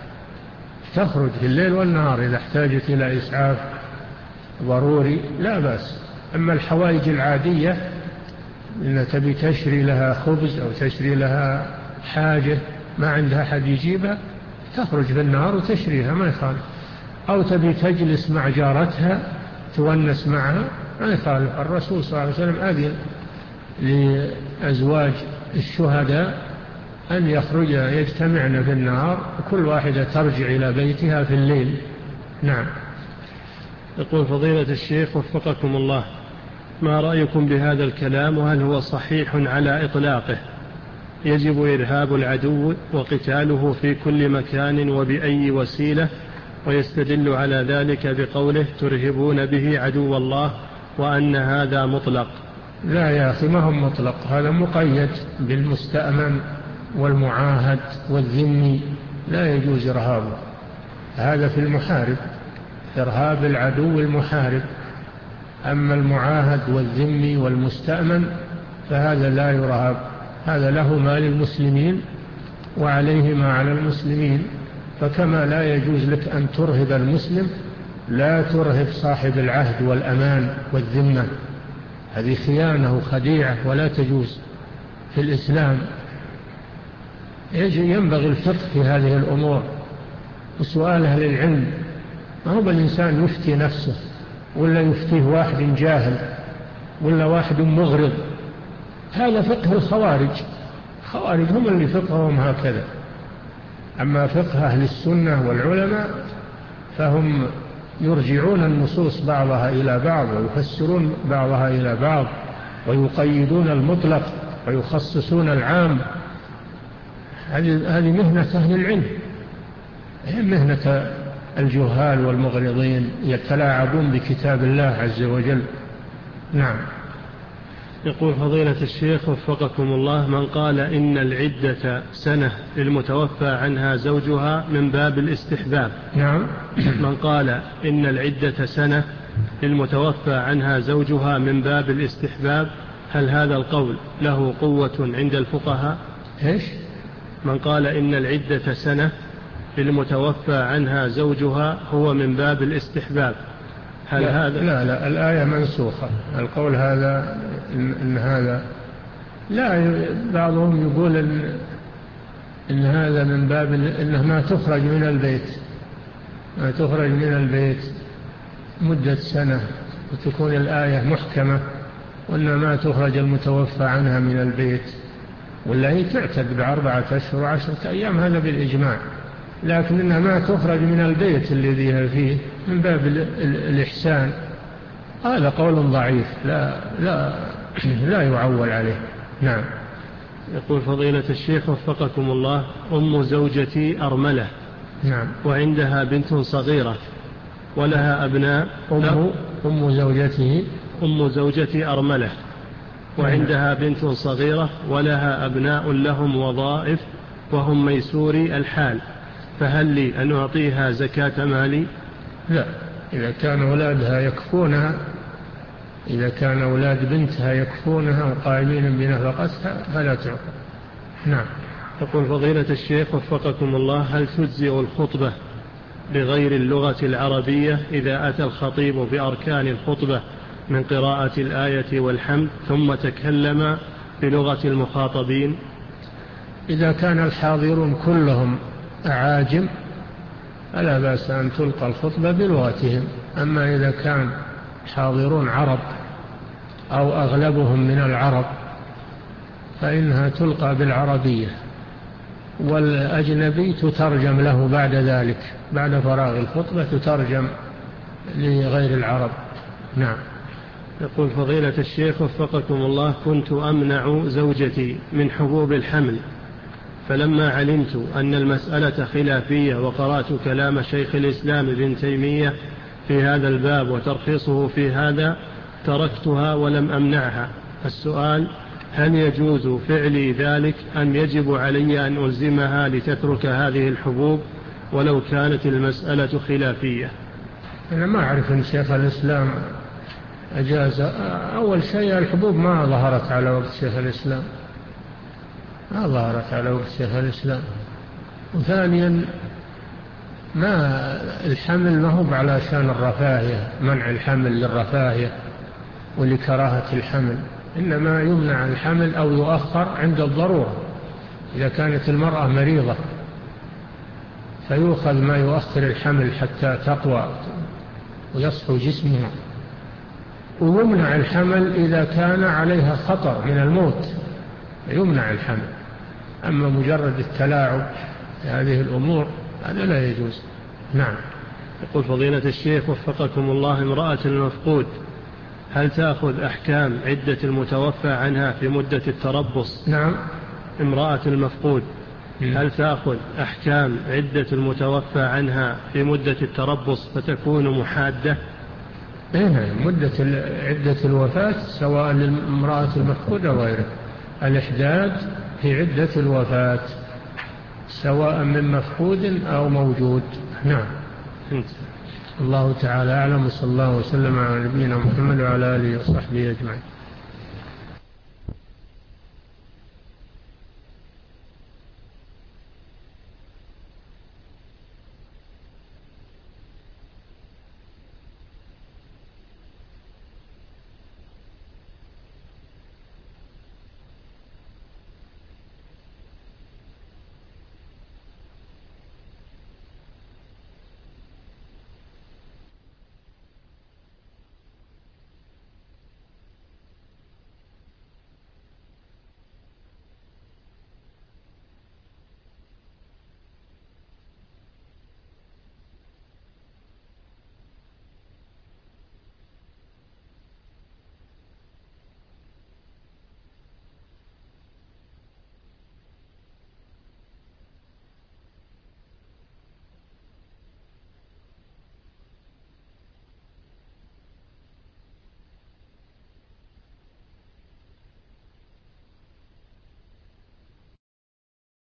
تخرج في الليل والنهار إذا احتاجت إلى إسعاف ضروري لا بأس. أما الحوائج العادية إن تبي تشري لها خبز أو تشري لها حاجة ما عندها حد يجيبها تخرج في النهار وتشريها ما يخالف، أو تبي تجلس مع جارتها تونس معها ما يخالف. الرسول صلى الله عليه وسلم أذن لأزواج الشهداء أن يخرج يجتمعن في النهار وكل واحدة ترجع إلى بيتها في الليل. نعم. يقول فضيلة الشيخ وفقكم الله، ما رأيكم بهذا الكلام وهل هو صحيح على إطلاقه؟ يجب إرهاب العدو وقتاله في كل مكان وبأي وسيلة، ويستدل على ذلك بقوله ترهبون به عدو الله، وأن هذا مطلق. لا يا أخي، ما هو مطلق، هذا مقيد بالمستأمن والمعاهد والذمي، لا يجوز إرهابه، هذا في المحارب، إرهاب العدو المحارب. أما المعاهد والذمي والمستأمن فهذا لا يرهب، هذا له ما للمسلمين وعليه ما على المسلمين. فكما لا يجوز لك أن ترهب المسلم، لا ترهب صاحب العهد والأمان والذمة، هذه خيانة وخديعة ولا تجوز في الإسلام. ينبغي الفقه في هذه الأمور وسؤال أهل العلم، ما هو الإنسان يفتي نفسه ولا يفتيه واحد جاهل ولا واحد مغرض. هذا فقه الخوارج، الخوارج هم اللي فقههم هكذا. أما فقه أهل السنة والعلماء فهم يرجعون النصوص بعضها إلى بعض ويفسرون بعضها إلى بعض ويقيدون المطلق ويخصصون العام. هذه مهنة أهل العلم، هي مهنة الجهال والمغرضين يتلاعبون بكتاب الله عز وجل. نعم. يقول فضيلة الشيخ وفقكم الله: من قال إن العدة سنة للمتوفى عنها زوجها من باب الاستحباب. نعم. من قال إن العدة سنة للمتوفى عنها زوجها من باب الاستحباب، هل هذا القول له قوة عند الفقهاء؟ إيش؟ من قال إن العدة سنة للمتوفى عنها زوجها هو من باب الاستحباب، هل لا هذا؟ لا لا، الآية منسوخة. القول هذا إن, إن هذا لا، بعضهم يقول إن, إن هذا من باب إنه ما تخرج من البيت، ما تخرج من البيت مدة سنة، وتكون الآية محكمة وإن ما تخرج المتوفى عنها من البيت، ولا هي تعتد بأربعة أشهر وعشرة أيام، هذا بالإجماع. لكن إنها ما تخرج من البيت الذي هي فيه من باب الإحسان، هذا قول ضعيف لا, لا, لا يعول عليه. نعم. يقول فضيلة الشيخ وفقكم الله: أم زوجتي أرملة. نعم. وعندها بنت صغيرة ولها أبناء. أم, أم زوجته أم زوجتي أرملة وعندها بنت صغيرة ولها أبناء لهم وظائف وهم ميسوري الحال، فهل لي أن أعطيها زكاة مالي؟ لا، إذا كان أولادها يكفونها، إذا كان أولاد بنتها يكفونها وقائمين بنفقتها فلا تعطى. نعم. يقول فضيلة الشيخ وفقكم الله: هل تجزئ الخطبة بغير اللغة العربية إذا أتى الخطيب بأركان الخطبة من قراءة الآية والحمد ثم تكلم بلغة المخاطبين؟ إذا كان الحاضرون كلهم أعاجم فلا بأس أن تلقى الخطبة بلغتهم. أما إذا كان حاضرون عرب أو أغلبهم من العرب فإنها تلقى بالعربية، والأجنبي تترجم له بعد ذلك، بعد فراغ الخطبة تترجم لغير العرب. نعم. يقول فضيلة الشيخ وفقكم الله: كنت أمنع زوجتي من حبوب الحمل، فلما علمت أن المسألة خلافية وقرأت كلام شيخ الإسلام ابن تيمية في هذا الباب وترخيصه في هذا تركتها ولم أمنعها. السؤال: هل يجوز فعلي ذلك أم يجب علي أن ألزمها لتترك هذه الحبوب ولو كانت المسألة خلافية؟ أنا ما أعرف أن شيخ الإسلام أجاز. أول شيء الحبوب ما ظهرت على وقت شيخ الإسلام، ما ظهرت على وقت شيخ الإسلام. وثانيا ما الحمل ما هو علشان الرفاهية، منع الحمل للرفاهية ولكراهة الحمل، إنما يمنع الحمل أو يؤخر عند الضرورة. إذا كانت المرأة مريضة فيؤخذ ما يؤخر الحمل حتى تقوى ويصحو جسمها، ويمنع الحمل إذا كان عليها خطر من الموت، يمنع الحمل. أما مجرد التلاعب هذه الأمور هذا لا يجوز. نعم. يقول فضيلة الشيخ وفقكم الله: امرأة المفقود هل تأخذ أحكام عدة المتوفى عنها في مدة التربص؟ نعم. امرأة المفقود هل تأخذ أحكام عدة المتوفى عنها في مدة التربص فتكون محادة؟ إيه، مدة عدة الوفاة سواء للمرأة المفقودة أو غيره، الإحداد في عدة الوفاة سواء من مفقود أو موجود. نعم. الله تعالى أعلم، وصلى الله وسلم على نبينا محمد وعلى آله وصحبه أجمعين.